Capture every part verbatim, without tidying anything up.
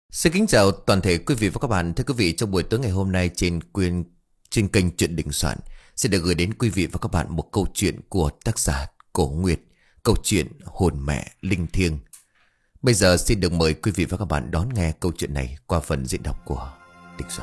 Xin kính chào toàn thể quý vị và các bạn. Thưa quý vị, trong buổi tối ngày hôm nay trên quyền trên kênh Chuyện Đình Soạn sẽ được gửi đến quý vị và các bạn một câu chuyện của tác giả Cổ Nguyệt, câu chuyện Hồn Mẹ Linh Thiêng. Bây giờ xin được mời quý vị và các bạn đón nghe câu chuyện này qua phần diễn đọc của Đình Soạn.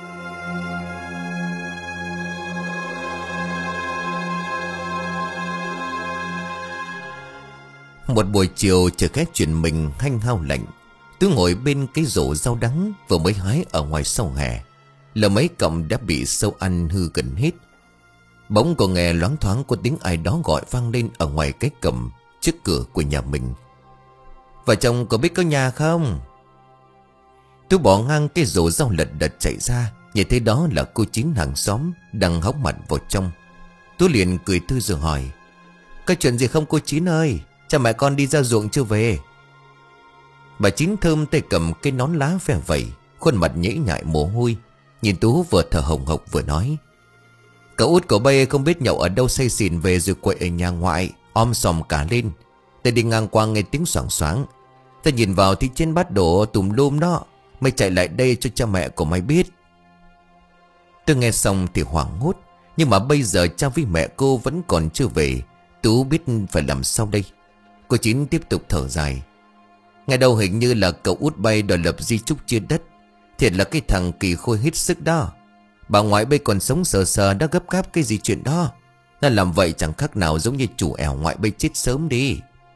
Một buổi chiều trời khét chuyển mình hanh hao lạnh, Tú ngồi bên cái rổ rau đắng vừa mới hái ở ngoài sau hè, là mấy cọng đã bị sâu ăn hư gần hết. Bỗng cô nghe loáng thoáng có tiếng ai đó gọi vang lên ở ngoài cái cầm trước cửa của nhà mình. "Vợ chồng có biết có nhà không?" Tú bỏ ngang cái rổ rau lật đật chạy ra, nhìn thấy đó là cô Chín hàng xóm đang hốc mặt vào trong. Tú liền cười tươi rồi hỏi: "Có chuyện gì không cô Chín ơi? Cha mẹ con đi ra ruộng chưa về?" Bà Chín thơm tay cầm cái nón lá phe vẩy, khuôn mặt nhễ nhại mồ hôi, nhìn Tú vừa thở hồng hộc vừa nói: "Cậu út cậu bay không biết nhậu ở đâu say xỉn về rồi quậy ở nhà ngoại, om sòm cả lên. Tôi đi ngang qua nghe tiếng xoảng xoảng, tôi nhìn vào thì trên bát đổ tùm lum đó. Mày chạy lại đây cho cha mẹ của mày biết." Tôi nghe xong thì hoảng hốt, nhưng mà bây giờ cha với mẹ cô vẫn còn chưa về, Tú biết phải làm sao đây. Cô Chín tiếp tục thở dài: "Ngày đầu hình như là cậu út bay đòi lập di chúc chia đất. Thiệt là cái thằng kỳ khôi hết sức đó. Bà ngoại bây còn sống sờ sờ đã gấp gáp cái gì chuyện đó. Nó làm vậy chẳng khác nào giống như chủ ẻo ngoại bây chết sớm đi."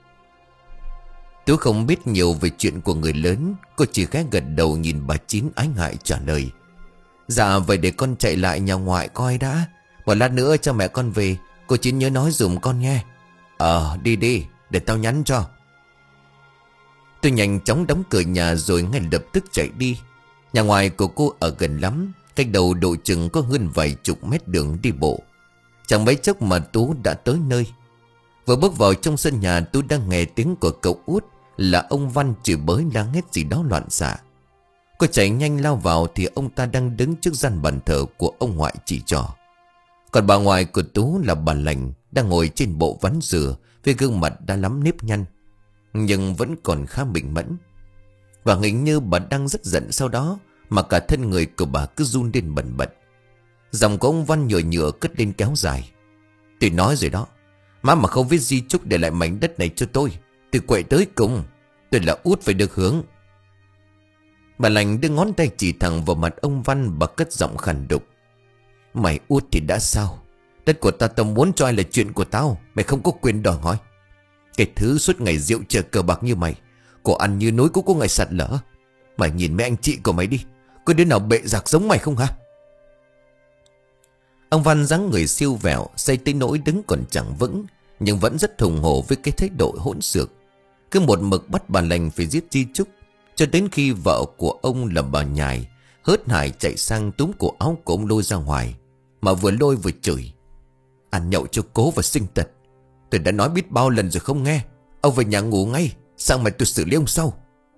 Tú không biết nhiều về chuyện của người lớn, cô chỉ khẽ gật đầu nhìn bà Chín ái ngại trả lời: "Dạ vậy để con chạy lại nhà ngoại coi đã. Một lát nữa cho mẹ con về, cô Chín nhớ nói dùm con nghe." "Ờ đi đi, để tao nhắn cho." Tôi nhanh chóng đóng cửa nhà rồi ngay lập tức chạy đi. Nhà ngoài của cô ở gần lắm, cách đầu độ chừng có hơn vài chục mét đường đi bộ. Chẳng mấy chốc mà Tú đã tới nơi. Vừa bước vào trong sân nhà, Tú đang nghe tiếng của cậu út là ông Văn chửi bới la hét gì đó loạn xạ. Cô chạy nhanh lao vào thì ông ta đang đứng trước gian bàn thờ của ông ngoại chỉ trò. Còn bà ngoại của Tú là bà Lành đang ngồi trên bộ ván dừa với gương mặt đã lắm nếp nhăn, nhưng vẫn còn khá bình mẫn. Và hình như bà đang rất giận sau đó mà cả thân người của bà cứ run lên bần bật. Giọng của ông Văn nhựa nhựa cất lên kéo dài: "Tôi nói rồi đó, má mà không viết di chúc để lại mảnh đất này cho tôi, tôi quậy tới cùng. Tôi là út phải được hưởng." Bà Lành đưa ngón tay chỉ thẳng vào mặt ông Văn, bà cất giọng khàn đục: "Mày út thì đã sao? Đất của tao tao muốn cho ai là chuyện của tao, mày không có quyền đòi hỏi. Cái thứ suốt ngày rượu chè cờ bạc như mày, cổ ăn như núi cũng có ngày sạt lở. Mày nhìn mấy anh chị của mày đi, có đứa nào bệ giặc giống mày không hả?" Ông Văn dáng người siêu vẹo, xây tới nỗi đứng còn chẳng vững, nhưng vẫn rất hùng hổ với cái thái độ hỗn xược. Cứ một mực bắt bà Lành phải giết di chúc, cho đến khi vợ của ông là bà Nhài hớt hải chạy sang túm cổ áo của ông lôi ra ngoài, mà vừa lôi vừa chửi: "Ăn nhậu cho cố và sinh tật. Tôi đã nói biết bao lần rồi không nghe. Ông về nhà ngủ ngay, sang mày tôi xử lý ông sau."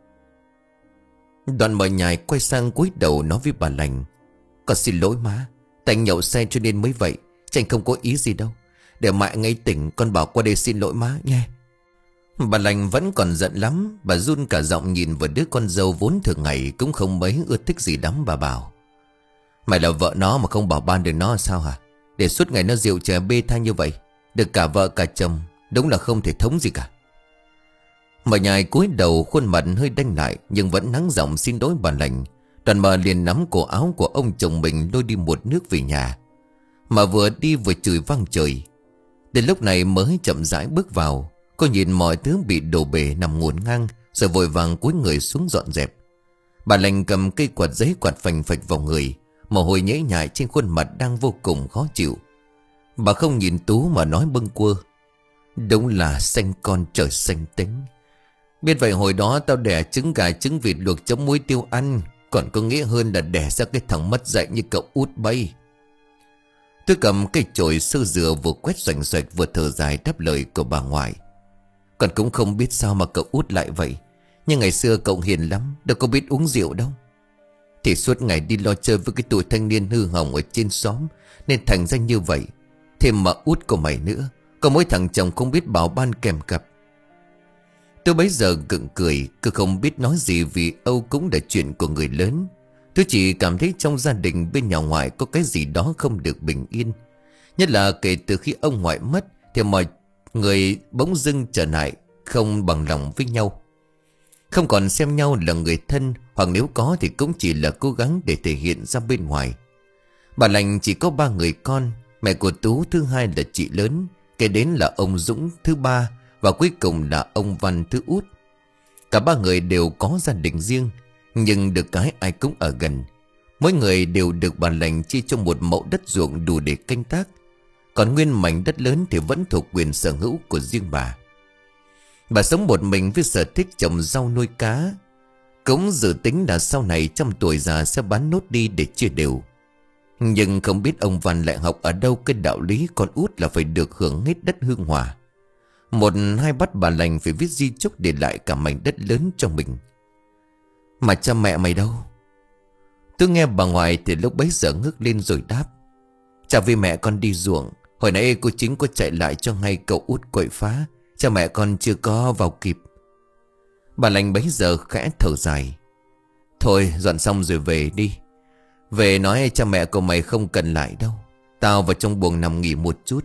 Đoàn mời Nhài quay sang cúi đầu nói với bà Lành: "Con xin lỗi má, tại anh nhậu say cho nên mới vậy, chứ anh không có ý gì đâu. Để mẹ ngay tỉnh con bảo qua đây xin lỗi má nghe." Bà Lành vẫn còn giận lắm, bà run cả giọng nhìn vào đứa con dâu vốn thường ngày cũng không mấy ưa thích gì lắm. Bà bảo: "Mày là vợ nó mà không bảo ban được nó sao hả? Để suốt ngày nó rượu chè bê tha như vậy, được cả vợ cả chồng, đúng là không thể thống gì cả." Mà Nhài cúi đầu, khuôn mặt hơi đanh lại nhưng vẫn nắng giọng xin lỗi bà Lành. Đoàn mờ liền nắm cổ áo của ông chồng mình lôi đi một nước về nhà, mà vừa đi vừa chửi vang trời. Đến lúc này mới chậm rãi bước vào. Cô nhìn mọi thứ bị đổ bể nằm ngổn ngang, rồi vội vàng cúi người xuống dọn dẹp. Bà Lành cầm cây quạt giấy quạt phành phạch vào người, mồ hôi nhễ nhại trên khuôn mặt đang vô cùng khó chịu. Bà không nhìn Tú mà nói bâng quơ: "Đúng là xanh con trời xanh tính. Biết vậy hồi đó tao đẻ trứng gà trứng vịt luộc chấm muối tiêu ăn, còn có nghĩa hơn là đẻ ra cái thằng mất dạy như cậu út bay." Tôi cầm cây chổi sơ dừa vừa quét xoành xoạch vừa thở dài đáp lời của bà ngoại: "Con cũng không biết sao mà cậu út lại vậy, nhưng ngày xưa cậu hiền lắm, đâu có biết uống rượu đâu. Thì suốt ngày đi lo chơi với cái tụi thanh niên hư hỏng ở trên xóm, nên thành ra như vậy. Thêm mà út của mày nữa, có mỗi thằng chồng không biết bảo ban kèm cặp." Tôi bấy giờ gượng cười, cứ không biết nói gì vì âu cũng là chuyện của người lớn. Tôi chỉ cảm thấy trong gia đình bên nhà ngoại có cái gì đó không được bình yên. Nhất là kể từ khi ông ngoại mất thì mọi người bỗng dưng trở lại không bằng lòng với nhau. Không còn xem nhau là người thân, hoặc nếu có thì cũng chỉ là cố gắng để thể hiện ra bên ngoài. Bà Lành chỉ có ba người con. Mẹ của Tú thứ hai là chị lớn, kế đến là ông Dũng thứ ba, và cuối cùng là ông Văn thứ út. Cả ba người đều có gia đình riêng, nhưng được cái ai cũng ở gần. Mỗi người đều được bà Lành chia cho một mẫu đất ruộng đủ để canh tác. Còn nguyên mảnh đất lớn thì vẫn thuộc quyền sở hữu của riêng bà. Bà sống một mình với sở thích trồng rau nuôi cá. Cũng dự tính là sau này trăm tuổi già sẽ bán nốt đi để chia đều. Nhưng không biết ông Văn lại học ở đâu cái đạo lý con út là phải được hưởng hết đất hương hòa. Một hai bắt bà Lành phải viết di chúc để lại cả mảnh đất lớn cho mình. Mà cha mẹ mày đâu? Tôi nghe bà ngoại thì lúc bấy giờ ngước lên rồi đáp. Cha với mẹ con đi ruộng. Hồi nãy cô chính có chạy lại cho ngay cậu út quậy phá. Cha mẹ con chưa có vào kịp. Bà Lành bấy giờ khẽ thở dài. Thôi dọn xong rồi về đi. Về nói cha mẹ của mày không cần lại đâu. Tao vào trong buồng nằm nghỉ một chút.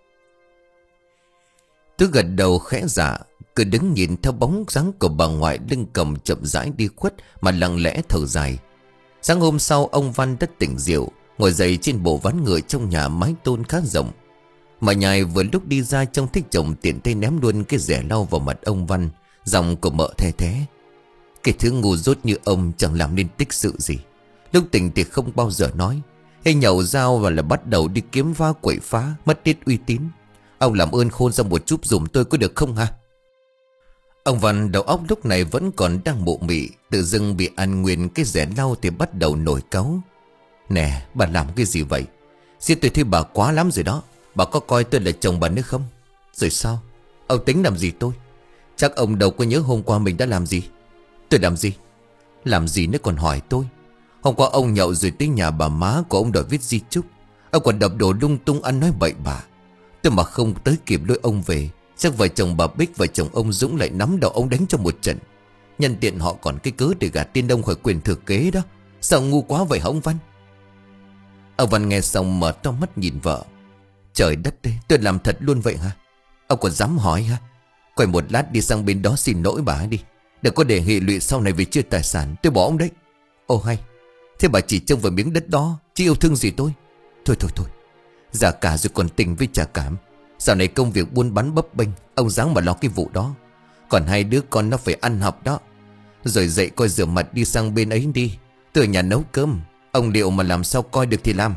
Tôi gật đầu khẽ dạ. Cứ đứng nhìn theo bóng dáng của bà ngoại lưng cầm chậm rãi đi khuất mà lặng lẽ thở dài. Sáng hôm sau ông Văn đã tỉnh rượu, ngồi dậy trên bộ ván ngựa trong nhà mái tôn khá rộng. Mà nhài vừa lúc đi ra trông thích chồng tiện tay ném luôn cái rẻ lau vào mặt ông Văn. Giọng của mợ the thế. Cái thứ ngu dốt như ông chẳng làm nên tích sự gì. Lúc tỉnh thì không bao giờ nói. Hay nhậu dao và là bắt đầu đi kiếm va quậy phá, mất hết uy tín. Ông làm ơn khôn ra một chút dùm tôi có được không hả? Ông Văn đầu óc lúc này vẫn còn đang mụ mị. Tự dưng bị ăn nguyên cái rẻ lau thì bắt đầu nổi cáu. Nè bà làm cái gì vậy? Xin tôi thấy bà quá lắm rồi đó. Bà có coi tôi là chồng bà nữa không? Rồi sao? Ông tính làm gì tôi? Chắc ông đâu có nhớ hôm qua mình đã làm gì. Tôi làm gì? Làm gì nữa còn hỏi tôi? Hôm qua ông nhậu rồi tới nhà bà má của ông đòi viết di chúc. Ông còn đập đồ lung tung ăn nói bậy bạ. Tôi mà không tới kịp lôi ông về, chắc vợ chồng bà Bích và chồng ông Dũng lại nắm đầu ông đánh cho một trận. Nhân tiện họ còn cái cớ để gạt tiên đông khỏi quyền thừa kế đó. Sao ngu quá vậy hả ông Văn? Ông Văn nghe xong mở to mắt nhìn vợ. Trời đất ơi, tôi làm thật luôn vậy hả? Ông còn dám hỏi hả? Quay một lát đi sang bên đó xin lỗi bà đi. Đừng có để hệ lụy sau này về chia tài sản. Tôi bỏ ông đấy. Ồ hay, thế bà chỉ trông vào miếng đất đó chứ yêu thương gì tôi? Thôi thôi thôi, già cả rồi còn tình với chả cảm. Dạo này công việc buôn bán bấp bênh, ông dáng mà lo cái vụ đó. Còn hai đứa con nó phải ăn học đó. Rồi dậy coi rửa mặt đi sang bên ấy đi. Tôi ở nhà nấu cơm. Ông liệu mà làm sao coi được thì làm.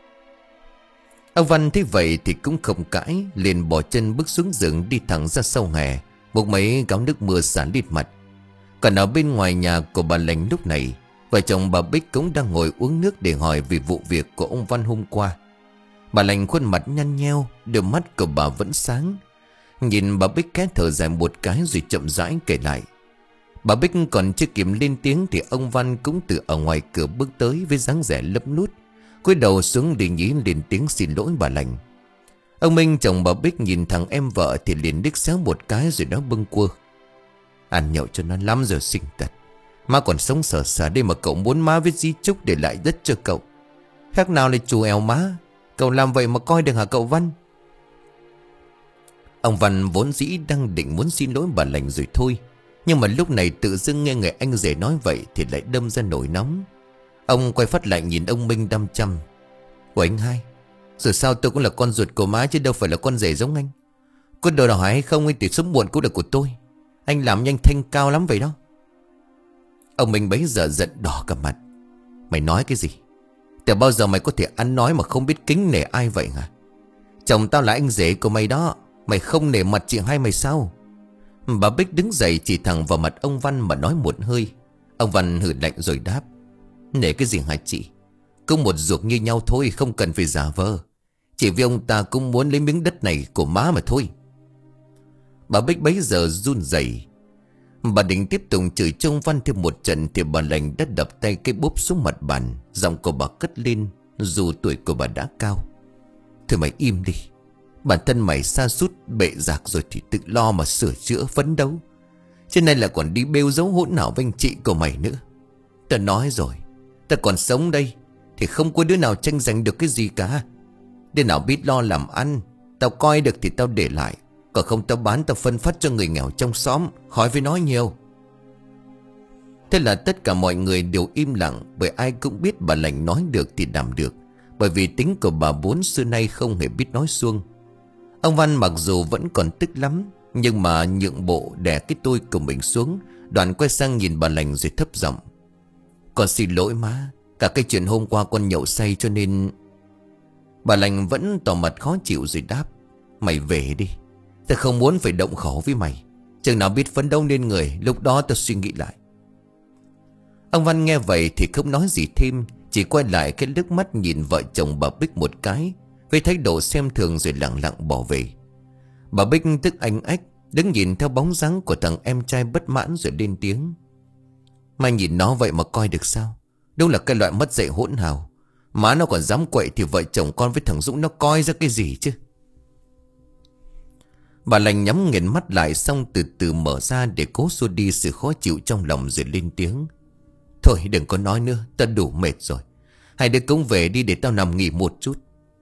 Ông Văn thấy vậy thì cũng không cãi, liền bỏ chân bước xuống giường đi thẳng ra sau hè, buộc mấy gáo nước mưa xả lít mặt. Còn ở bên ngoài nhà của bà Lành lúc này, vợ chồng bà Bích cũng đang ngồi uống nước để hỏi về vụ việc của ông Văn hôm qua. Bà Lành khuôn mặt nhăn nheo, đôi mắt của bà vẫn sáng. Nhìn bà Bích khẽ thở dài một cái rồi chậm rãi kể lại. Bà Bích còn chưa kịp lên tiếng thì ông Văn cũng từ ở ngoài cửa bước tới với dáng vẻ lấp lút, cúi đầu xuống để nhí lên tiếng xin lỗi bà Lành. Ông Minh chồng bà Bích nhìn thằng em vợ thì liền đích xéo một cái rồi nó bâng quơ. Ăn nhậu cho nó lắm rồi sinh tật. Má còn sống sờ sờ đây mà cậu muốn má viết di chúc để lại đất cho cậu. Khác nào lại chù eo má. Cậu làm vậy mà coi được hả cậu Văn? Ông Văn vốn dĩ đang định muốn xin lỗi bà Lành rồi thôi. Nhưng mà lúc này tự dưng nghe người anh rể nói vậy thì lại đâm ra nổi nóng. Ông quay phát lại nhìn ông Minh đăm chăm. Của anh hai, rồi sao tôi cũng là con ruột của má chứ đâu phải là con rể giống anh. Có đồ nào hay không thì sớm muộn cũng là của tôi. Anh làm nhanh thanh cao lắm vậy đó. Ông Minh bấy giờ giận đỏ cả mặt. Mày nói cái gì? Từ bao giờ mày có thể ăn nói mà không biết kính nể ai vậy hả? Chồng tao là anh rể của mày đó. Mày không nể mặt chị hai mày sao? Bà Bích đứng dậy chỉ thẳng vào mặt ông Văn mà nói một hơi. Ông Văn hừ lạnh rồi đáp. Nể cái gì hả chị? Cũng một ruột như nhau thôi, không cần phải giả vờ. Chỉ vì ông ta cũng muốn lấy miếng đất này của má mà thôi. Bà Bích bấy giờ run rẩy. Bà định tiếp tục chửi trông Văn thêm một trận thì bà Lành đã đập tay cái bốp xuống mặt bàn. Giọng của bà cất lên dù tuổi của bà đã cao. Thôi mày im đi. Bản thân mày sa sút bệ rạc rồi thì tự lo mà sửa chữa phấn đấu. Trên này là còn đi bêu dấu hỗn nào với anh chị của mày nữa. Ta nói rồi, ta còn sống đây thì không có đứa nào tranh giành được cái gì cả. Đứa nào biết lo làm ăn, tao coi được thì tao để lại, còn không tao bán, tao phân phát cho người nghèo trong xóm, khỏi phải nói nhiều. Thế là tất cả mọi người đều im lặng, bởi ai cũng biết bà lành nói được thì làm được. Bởi vì tính của bà vốn xưa nay không hề biết nói suông. Ông Văn mặc dù vẫn còn tức lắm, nhưng mà nhượng bộ đè cái tôi của mình xuống. Đoạn quay sang nhìn bà lành rồi thấp giọng: Con xin lỗi má, cả cái chuyện hôm qua con nhậu say cho nên... Bà lành vẫn tỏ mặt khó chịu rồi đáp: Mày về đi, ta không muốn phải động khẩu với mày. Chừng nào biết phấn đấu nên người, lúc đó ta suy nghĩ lại. Ông Văn nghe vậy thì không nói gì thêm, chỉ quay lại cái nước mắt nhìn vợ chồng bà Bích một cái, với thái độ xem thường rồi lặng lặng bỏ về. Bà Bích tức anh ách, đứng nhìn theo bóng dáng của thằng em trai bất mãn rồi lên tiếng: Mày nhìn nó vậy mà coi được sao? Đúng là cái loại mất dạy hỗn hào. Má nó còn dám quậy thì vợ chồng con với thằng Dũng nó coi ra cái gì chứ? Bà lành nhắm nghiền mắt lại, xong từ từ mở ra để cố xua đi sự khó chịu trong lòng rồi lên tiếng: Thôi đừng có nói nữa, ta đủ mệt rồi. Hai đứa cũng về đi để tao nằm nghỉ một chút.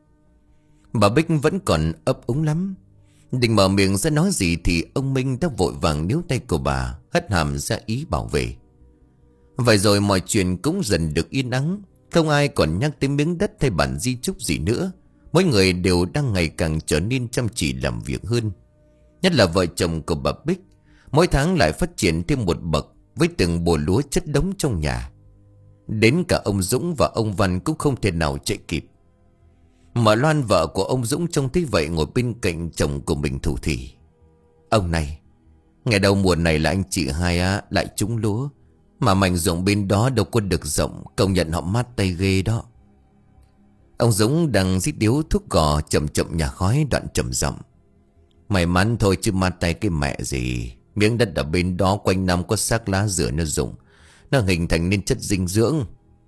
Bà Bích vẫn còn ấp úng lắm. Định mở miệng ra nói gì thì ông Minh đã vội vàng níu tay của bà, hất hàm ra ý bảo vệ. Vậy rồi mọi chuyện cũng dần được yên ắng. Không ai còn nhắc tới miếng đất hay bản di chúc gì nữa. Mỗi người đều đang ngày càng trở nên chăm chỉ làm việc hơn. Nhất là vợ chồng của bà Bích, mỗi tháng lại phát triển thêm một bậc, với từng bồ lúa chất đống trong nhà. Đến cả ông Dũng và ông Văn cũng không thể nào chạy kịp. Mà Loan, vợ của ông Dũng, trông thấy vậy ngồi bên cạnh chồng của mình thủ thỉ: Ông này, ngày đầu mùa này là anh chị hai á lại trúng lúa, mà mảnh ruộng bên đó đâu có được rộng, công nhận họ mát tay ghê đó. Ông Dũng đang rít điếu thuốc gò chậm chậm nhả khói, đoạn trầm giọng: May mắn thôi chứ mát tay cái mẹ gì. Miếng đất ở bên đó quanh năm có xác lá dừa nó rụng, nó hình thành nên chất dinh dưỡng.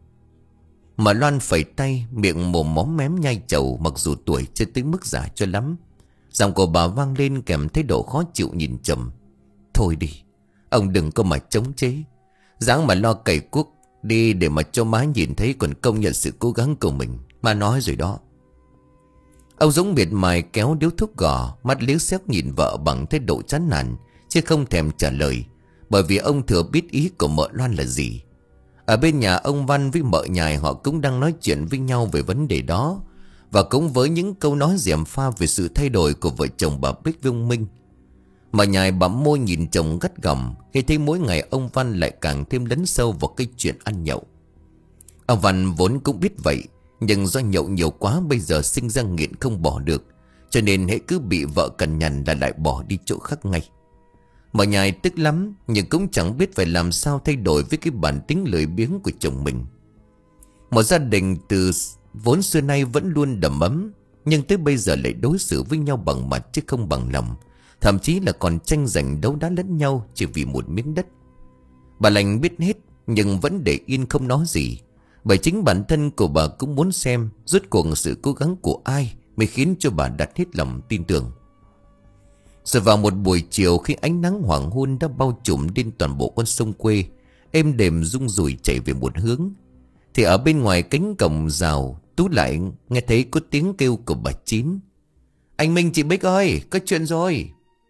Mà Loan phẩy tay, miệng mồm móm mém nhai chầu, mặc dù tuổi chưa tới mức già cho lắm. Giọng của bà vang lên kèm thái độ khó chịu nhìn chồng: Thôi đi, ông đừng có mà chống chế. Dáng mà lo cày cuốc đi để mà cho má nhìn thấy còn công nhận sự cố gắng của mình. Má nói rồi đó. Ông Dũng miệt mài kéo điếu thuốc gò, mắt liếc xéo nhìn vợ bằng thái độ chán nản, chứ không thèm trả lời, bởi vì ông thừa biết ý của mợ Loan là gì. Ở bên nhà ông Văn với mợ Nhài, họ cũng đang nói chuyện với nhau về vấn đề đó, và cũng với những câu nói gièm pha về sự thay đổi của vợ chồng bà Bích với ông Minh. Mợ Nhài bặm môi nhìn chồng gắt gỏng khi thấy mỗi ngày ông Văn lại càng thêm lấn sâu vào cái chuyện ăn nhậu. Ông Văn vốn cũng biết vậy, nhưng do nhậu nhiều quá bây giờ sinh ra nghiện không bỏ được, cho nên hễ cứ bị vợ cằn nhằn là lại bỏ đi chỗ khác ngay. Mợ Nhài tức lắm, nhưng cũng chẳng biết phải làm sao thay đổi với cái bản tính lười biếng của chồng mình. Một gia đình từ vốn xưa nay vẫn luôn đầm ấm, nhưng tới bây giờ lại đối xử với nhau bằng mặt chứ không bằng lòng, thậm chí là còn tranh giành đấu đá lẫn nhau chỉ vì một miếng đất. Bà lành biết hết nhưng vẫn để yên không nói gì, bởi chính bản thân của bà cũng muốn xem rốt cuộc sự cố gắng của ai mới khiến cho bà đặt hết lòng tin tưởng. Rồi vào một buổi chiều, khi ánh nắng hoàng hôn đã bao trùm lên toàn bộ con sông quê, êm đềm rung rủi chảy về một hướng, thì ở bên ngoài cánh cổng rào, Tú lại nghe thấy có tiếng kêu của bà Chín: Anh Minh, chị Bích ơi, có chuyện rồi.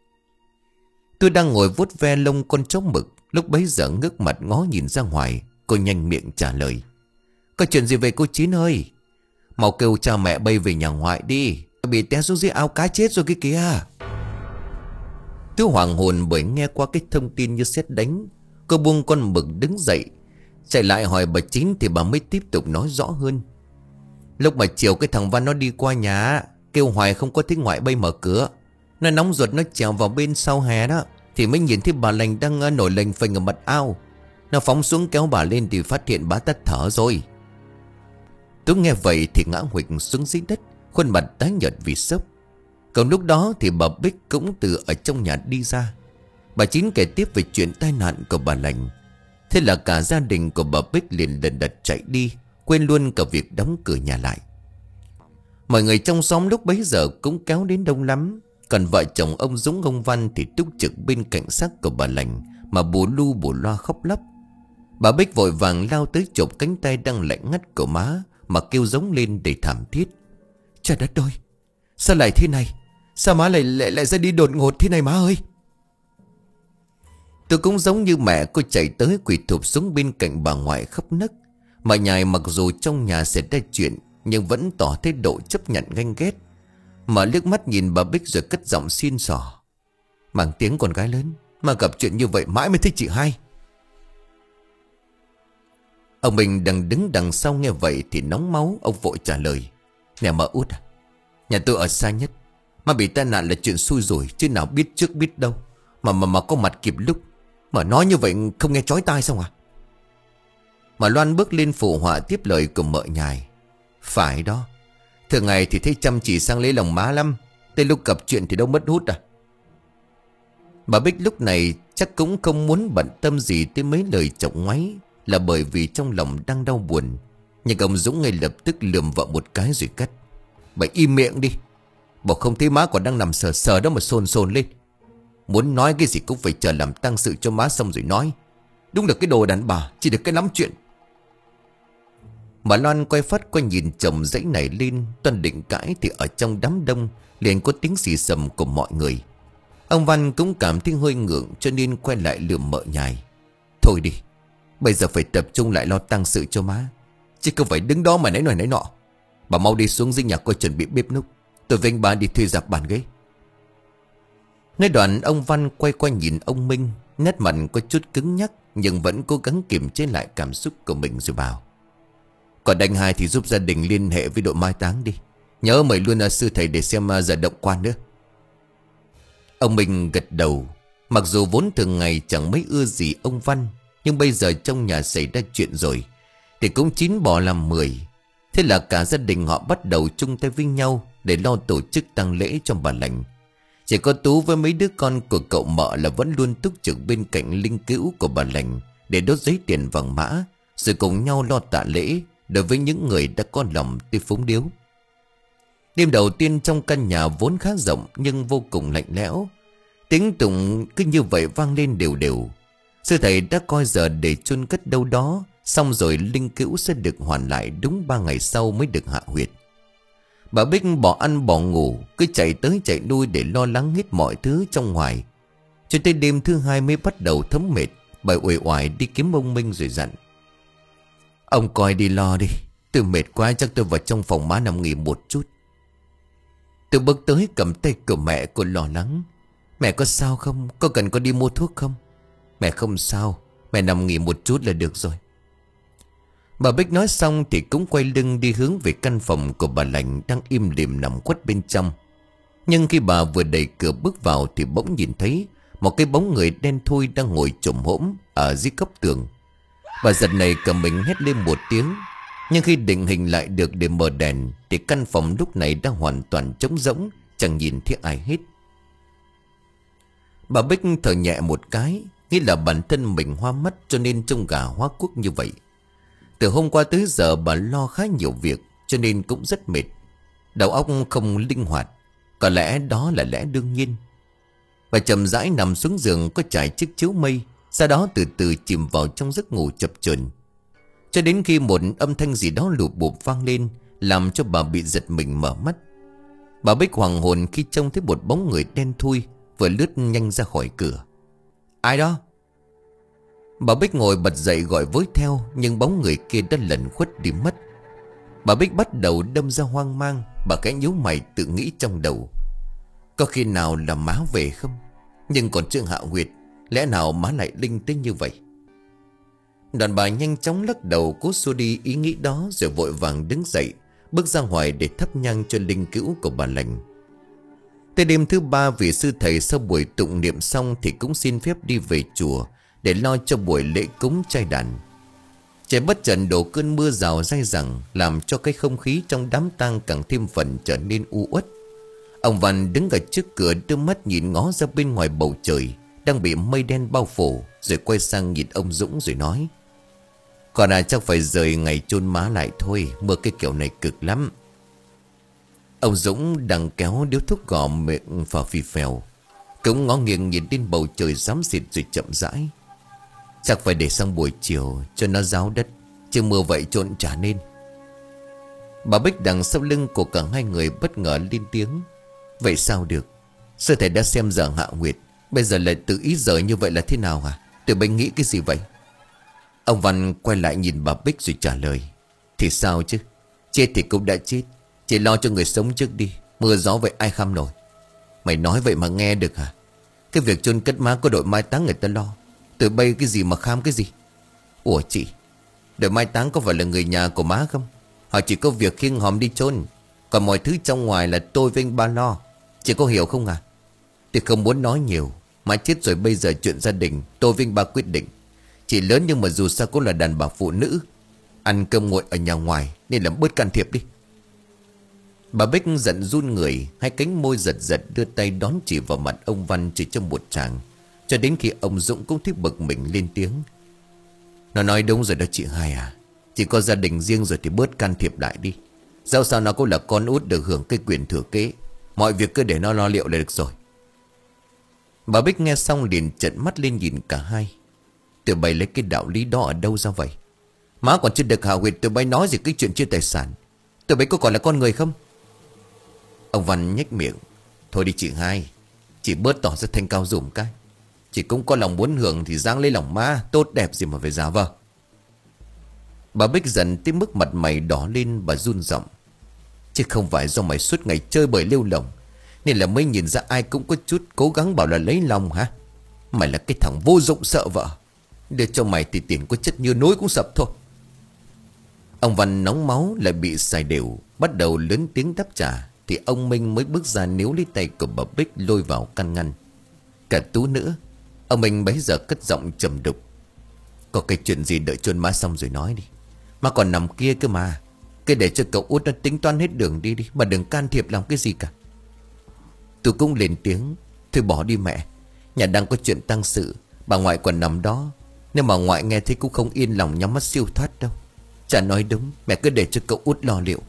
Tôi đang ngồi vuốt ve lông con chó mực, lúc bấy giờ ngước mặt ngó nhìn ra ngoài. Cô nhanh miệng trả lời: Có chuyện gì về cô Chín ơi? Mau kêu cha mẹ bay về nhà ngoại đi, bị té xuống dưới ao cá chết rồi cái kìa. Tôi hoàng hồn bởi nghe qua cái thông tin như sét đánh. Cô buông con mực đứng dậy, chạy lại hỏi bà Chín thì bà mới tiếp tục nói rõ hơn. Lúc mà chiều cái thằng Văn nó đi qua nhà, kêu hoài không có thấy ngoại bay mở cửa. Nó nóng ruột, nó trèo vào bên sau hè đó, thì mới nhìn thấy bà lành đang nổi lềnh phềnh ở mặt ao. Nó phóng xuống kéo bà lên thì phát hiện bà tắt thở rồi. Tôi nghe vậy thì ngã huỵch xuống dưới đất, khuôn mặt tái nhợt vì sốc. Còn lúc đó thì bà Bích cũng từ ở trong nhà đi ra. Bà Chín kể tiếp về chuyện tai nạn của bà lành. Thế là cả gia đình của bà Bích liền lần đật chạy đi, quên luôn cả việc đóng cửa nhà lại. Mọi người trong xóm lúc bấy giờ cũng kéo đến đông lắm. Còn vợ chồng ông Dũng, ông Văn thì túc trực bên cạnh xác của bà lành mà bù lu bù loa khóc lóc. Bà Bích vội vàng lao tới chụp cánh tay đang lạnh ngắt của má mà kêu giống lên đầy thảm thiết. Trời đất ơi, sao lại thế này? Sao má lại lại, lại ra đi đột ngột thế này má ơi? Tôi cũng giống như mẹ, cô chạy tới quỳ thụp xuống bên cạnh bà ngoại khóc nấc. Mà nhài mặc dù trong nhà xảy ra chuyện nhưng vẫn tỏ thái độ chấp nhận ganh ghét. Mà liếc mắt nhìn bà Bích rồi cất giọng xin xỏ. Mang tiếng con gái lớn mà gặp chuyện như vậy mãi mới thấy chị hay. Ông mình đang đứng đằng sau nghe vậy thì nóng máu. Ông vội trả lời. Nè mà út à, nhà tôi ở xa nhất, mà bị tai nạn là chuyện xui rồi, chứ nào biết trước biết đâu. Mà mà mà có mặt kịp lúc. Mà nói như vậy không nghe chói tai sao à? Mà Loan bước lên phụ họa tiếp lời của mợ nhài. Phải đó, thường ngày thì thấy chăm chỉ sang lấy lòng má lắm, tới lúc gặp chuyện thì đâu mất hút à. Bà Bích lúc này chắc cũng không muốn bận tâm gì tới mấy lời chọc ngoáy, là bởi vì trong lòng đang đau buồn. Nhưng ông Dũng ngay lập tức lườm vợ một cái rồi cắt. Bà im miệng đi. Bảo không thấy má còn đang nằm sờ sờ đó mà xôn xôn lên. Muốn nói cái gì cũng phải chờ làm tang sự cho má xong rồi nói. Đúng là cái đồ đàn bà chỉ được cái lắm chuyện. Mà Loan quay phát qua nhìn chồng dãy này lên, toàn định cãi thì ở trong đám đông liền có tiếng xì xầm của mọi người. Ông Văn cũng cảm thấy hơi ngượng cho nên quay lại lườm mợ nhài. Thôi đi, bây giờ phải tập trung lại lo tang sự cho má, chứ không phải đứng đó mà nãy nọ nãy nọ. Bà mau đi xuống dưới nhà coi chuẩn bị bếp núc, tôi với anh ba đi thuê giặt bàn ghế. Nói đoạn ông Văn quay qua nhìn ông Minh, nét mặt có chút cứng nhắc nhưng vẫn cố gắng kiềm chế lại cảm xúc của mình rồi bảo. Còn anh hai thì giúp gia đình liên hệ với đội mai táng đi. Nhớ mời luôn là sư thầy để xem giờ động quan nữa. Ông Minh gật đầu. Mặc dù vốn thường ngày chẳng mấy ưa gì ông Văn, nhưng bây giờ trong nhà xảy ra chuyện rồi thì cũng chín bỏ làm mười. Thế là cả gia đình họ bắt đầu chung tay với nhau để lo tổ chức tang lễ cho bà lành. Chỉ có Tú với mấy đứa con của cậu mợ là vẫn luôn túc trực bên cạnh linh cữu của bà lành để đốt giấy tiền vàng mã, rồi cùng nhau lo tạ lễ đối với những người đã có lòng tới phúng điếu. Đêm đầu tiên trong căn nhà vốn khá rộng nhưng vô cùng lạnh lẽo. Tiếng tụng cứ như vậy vang lên đều đều. Sư thầy đã coi giờ để chôn cất đâu đó, xong rồi linh cữu sẽ được hoàn lại đúng ba ngày sau mới được hạ huyệt. Bà Bích bỏ ăn bỏ ngủ, cứ chạy tới chạy lui để lo lắng hết mọi thứ trong ngoài. Cho tới đêm thứ hai mới bắt đầu thấm mệt. Bà uể oải đi kiếm ông Minh rồi dặn. Ông coi đi lo đi, tôi mệt quá chắc tôi vào trong phòng má nằm nghỉ một chút. Tôi bước tới cầm tay của mẹ, cô lo lắng. Mẹ có sao không? Có cần con đi mua thuốc không? Mẹ không sao, mẹ nằm nghỉ một chút là được rồi. Bà Bích nói xong thì cũng quay lưng đi hướng về căn phòng của bà lành đang im lìm nằm khuất bên trong. Nhưng khi bà vừa đẩy cửa bước vào thì bỗng nhìn thấy một cái bóng người đen thui đang ngồi chồm hổm ở dưới góc tường. Bà giật này cầm mình hét lên một tiếng. Nhưng khi định hình lại được để mở đèn thì căn phòng lúc này đã hoàn toàn trống rỗng, chẳng nhìn thấy ai hết. Bà Bích thở nhẹ một cái, nghĩ là bản thân mình hoa mắt cho nên trông gà hóa quốc như vậy. Từ hôm qua tới giờ bà lo khá nhiều việc cho nên cũng rất mệt. Đầu óc không linh hoạt, có lẽ đó là lẽ đương nhiên. Bà chậm rãi nằm xuống giường có trải chiếc chiếu mây, sau đó từ từ chìm vào trong giấc ngủ chập chờn. Cho đến khi một âm thanh gì đó lụp bụp vang lên, làm cho bà bị giật mình mở mắt. Bà Bích hoàng hồn khi trông thấy một bóng người đen thui vừa lướt nhanh ra khỏi cửa. Ai đó? Bà Bích ngồi bật dậy gọi với theo, nhưng bóng người kia đã lẩn khuất đi mất. Bà Bích bắt đầu đâm ra hoang mang. Bà khẽ nhíu mày tự nghĩ trong đầu. Có khi nào là má về không? Nhưng còn chưa hạ huyệt, lẽ nào má lại linh tới như vậy? Đoàn bà nhanh chóng lắc đầu cố xua đi ý nghĩ đó, rồi vội vàng đứng dậy bước ra ngoài để thắp nhang cho linh cữu của bà lành. Tới đêm thứ ba, vị sư thầy sau buổi tụng niệm xong thì cũng xin phép đi về chùa để lo cho buổi lễ cúng trai đàn. Trời bất chợt đổ cơn mưa rào dai dẳng, làm cho cái không khí trong đám tang càng thêm phần trở nên u uất. Ông Văn đứng ở trước cửa đưa mắt nhìn ngó ra bên ngoài bầu trời đang bị mây đen bao phủ, rồi quay sang nhìn ông Dũng rồi nói. Còn à, chắc phải rời ngày chôn má lại thôi, mưa cái kiểu này cực lắm. Ông Dũng đang kéo điếu thuốc gò miệng vào phì phèo, cũng ngó nghiêng nhìn lên bầu trời xám xịt rồi chậm rãi. Chắc phải để sang buổi chiều cho nó ráo đất, chứ mưa vậy trộn chả nên. Bà Bích đằng sau lưng của cả hai người bất ngờ lên tiếng. Vậy sao được? Sư thầy đã xem giờ hạ nguyệt, bây giờ lại tự ý rời như vậy là thế nào hả? Tụi bay nghĩ cái gì vậy? Ông Văn quay lại nhìn bà Bích rồi trả lời. Thì sao chứ? Chết thì cũng đã chết, chỉ lo cho người sống trước đi. Mưa gió vậy ai kham nổi. Mày nói vậy mà nghe được hả? Cái việc chôn cất má có đội mai táng người ta lo, tụi bay cái gì mà kham cái gì? Ủa chị, đội mai táng có phải là người nhà của má không? Họ chỉ có việc khiêng hòm đi chôn, còn mọi thứ trong ngoài là tôi với anh ba lo. Chị có hiểu không à? Tôi không muốn nói nhiều. Má chết rồi, bây giờ chuyện gia đình tôi với anh ba quyết định. Chị lớn nhưng mà dù sao cũng là đàn bà phụ nữ, ăn cơm nguội ở nhà ngoài, nên làm bớt can thiệp đi. Bà Bích giận run người, hai cánh môi giật giật đưa tay đón chỉ vào mặt ông Văn chỉ trong một tràng, cho đến khi ông Dũng cũng thấy bực mình lên tiếng. Nó nói đúng rồi đó chị hai à. Chỉ có gia đình riêng rồi thì bớt can thiệp lại đi. Dẫu sao nó cũng là con út được hưởng cái quyền thừa kế. Mọi việc cứ để nó lo liệu là được rồi. Bà Bích nghe xong liền trợn mắt lên nhìn cả hai. Tụi bay lấy cái đạo lý đó ở đâu ra vậy? Má còn chưa được hạ huyệt, tụi bay nói gì cái chuyện chia tài sản. Tụi bay có còn là con người không? Ông Văn nhếch miệng. Thôi đi chị hai, chị bớt tỏ ra thanh cao dùm cái. Chị cũng có lòng muốn hưởng thì giang lấy lòng má, tốt đẹp gì mà phải giả vờ. Bà Bích giận tới mức mặt mày đỏ lên, bà run giọng. Chứ không phải do mày suốt ngày chơi bời lêu lỏng nên là mới nhìn ra ai cũng có chút cố gắng bảo là lấy lòng hả? Mày là cái thằng vô dụng sợ vợ. Đưa cho mày thì tiền có chất như núi cũng sập thôi. Ông Văn nóng máu lại bị xài đều, bắt đầu lớn tiếng đáp trả. Thì ông Minh mới bước ra níu lấy tay của bà Bích lôi vào can ngăn. Cả Tú nữa. Ông Minh bấy giờ cất giọng trầm đục. Có cái chuyện gì đợi chôn má xong rồi nói đi. Má còn nằm kia cơ mà. Cứ để cho cậu út nó tính toán hết đường đi đi, mà đừng can thiệp làm cái gì cả. Tôi cũng lên tiếng. Thôi bỏ đi mẹ, nhà đang có chuyện tang sự, bà ngoại còn nằm đó. Nếu mà ngoại nghe thấy cũng không yên lòng nhắm mắt siêu thoát đâu. Chả nói đúng, mẹ cứ để cho cậu út lo liệu.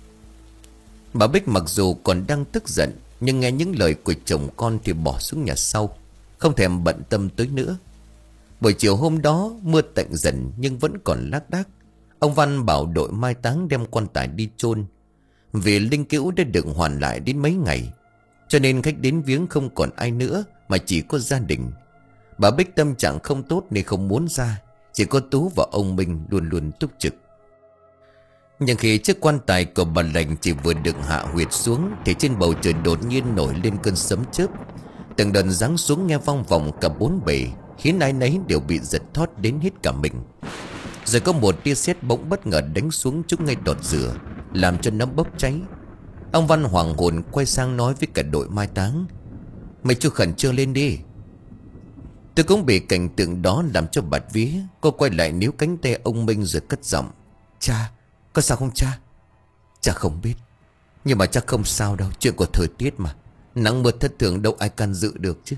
Bà Bích mặc dù còn đang tức giận, nhưng nghe những lời của chồng con thì bỏ xuống nhà sau, không thèm bận tâm tới nữa. Buổi chiều hôm đó mưa tạnh dần nhưng vẫn còn lác đác. Ông Văn bảo đội mai táng đem quan tài đi chôn. Vì linh cữu đã được hoàn lại đến mấy ngày, cho nên khách đến viếng không còn ai nữa, mà chỉ có gia đình. Bà Bích tâm trạng không tốt nên không muốn ra. Chỉ có Tú và ông Minh luôn luôn túc trực. Nhưng khi chiếc quan tài của bà lành chỉ vừa được hạ huyệt xuống, thì trên bầu trời đột nhiên nổi lên cơn sấm chớp. Từng đợt giáng xuống nghe vang vọng cả bốn bề, khiến ai nấy đều bị giật thót đến hết cả mình. Rồi có một tia sét bỗng bất ngờ đánh xuống trúng ngay đọt dừa, làm cho nó bốc cháy. Ông Văn hoàng hồn quay sang nói với cả đội mai táng. Mày chưa khẩn trương lên đi. Tôi cũng bị cảnh tượng đó làm cho bạt vía. Cô quay lại níu cánh tay ông Minh rồi cất giọng. Cha, có sao không cha? Cha không biết, nhưng mà cha không sao đâu. Chuyện của thời tiết mà, nắng mưa thất thường đâu ai can dự được chứ.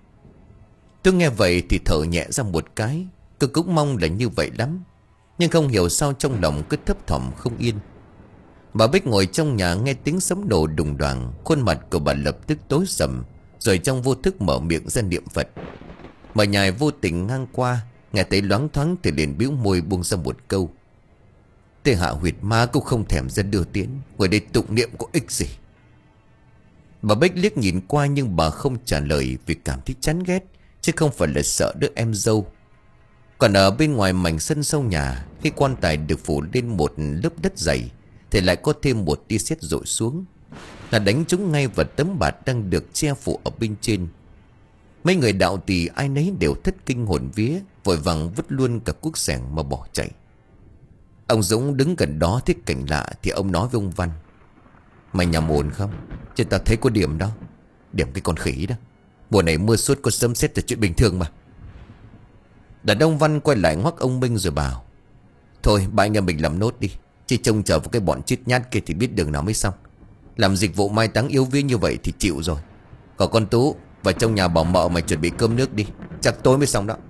Tôi nghe vậy thì thở nhẹ ra một cái. Tôi cũng mong là như vậy lắm, nhưng không hiểu sao trong lòng cứ thấp thỏm không yên. Bà Bích ngồi trong nhà nghe tiếng sấm nổ đùng đoàng, khuôn mặt của bà lập tức tối sầm, rồi trong vô thức mở miệng ra niệm Phật. Mà nhài vô tình ngang qua, nghe thấy loáng thoáng thì liền bĩu môi buông ra một câu. Thế hạ huyệt ma cũng không thèm ra đưa tiễn, ngồi đây tụng niệm có ích gì. Bà Bích liếc nhìn qua nhưng bà không trả lời, vì cảm thấy chán ghét, chứ không phải là sợ đứa em dâu. Còn ở bên ngoài mảnh sân sau nhà, khi quan tài được phủ lên một lớp đất dày, thì lại có thêm một tia sét rội xuống, là đánh trúng ngay vào tấm bạt đang được che phủ ở bên trên. Mấy người đạo tỳ ai nấy đều thất kinh hồn vía, vội vàng vứt luôn cả cuốc xẻng mà bỏ chạy. Ông Dũng đứng gần đó thấy cảnh lạ thì ông nói với ông Văn. Mày nhầm ồn không? Chứ tao thấy có điểm đó. Điểm cái con khỉ đó. Mùa này mưa suốt có sấm sét là chuyện bình thường mà. Đàn ông Văn quay lại ngoắc ông Minh rồi bảo. Thôi ba anh em mình làm nốt đi, chứ trông chờ vào cái bọn chít nhát kia thì biết đường nào mới xong. Làm dịch vụ mai táng yếu ví như vậy thì chịu rồi. Còn con Tú, vào trong nhà bảo mợ mày chuẩn bị cơm nước đi, chắc tối mới xong đó.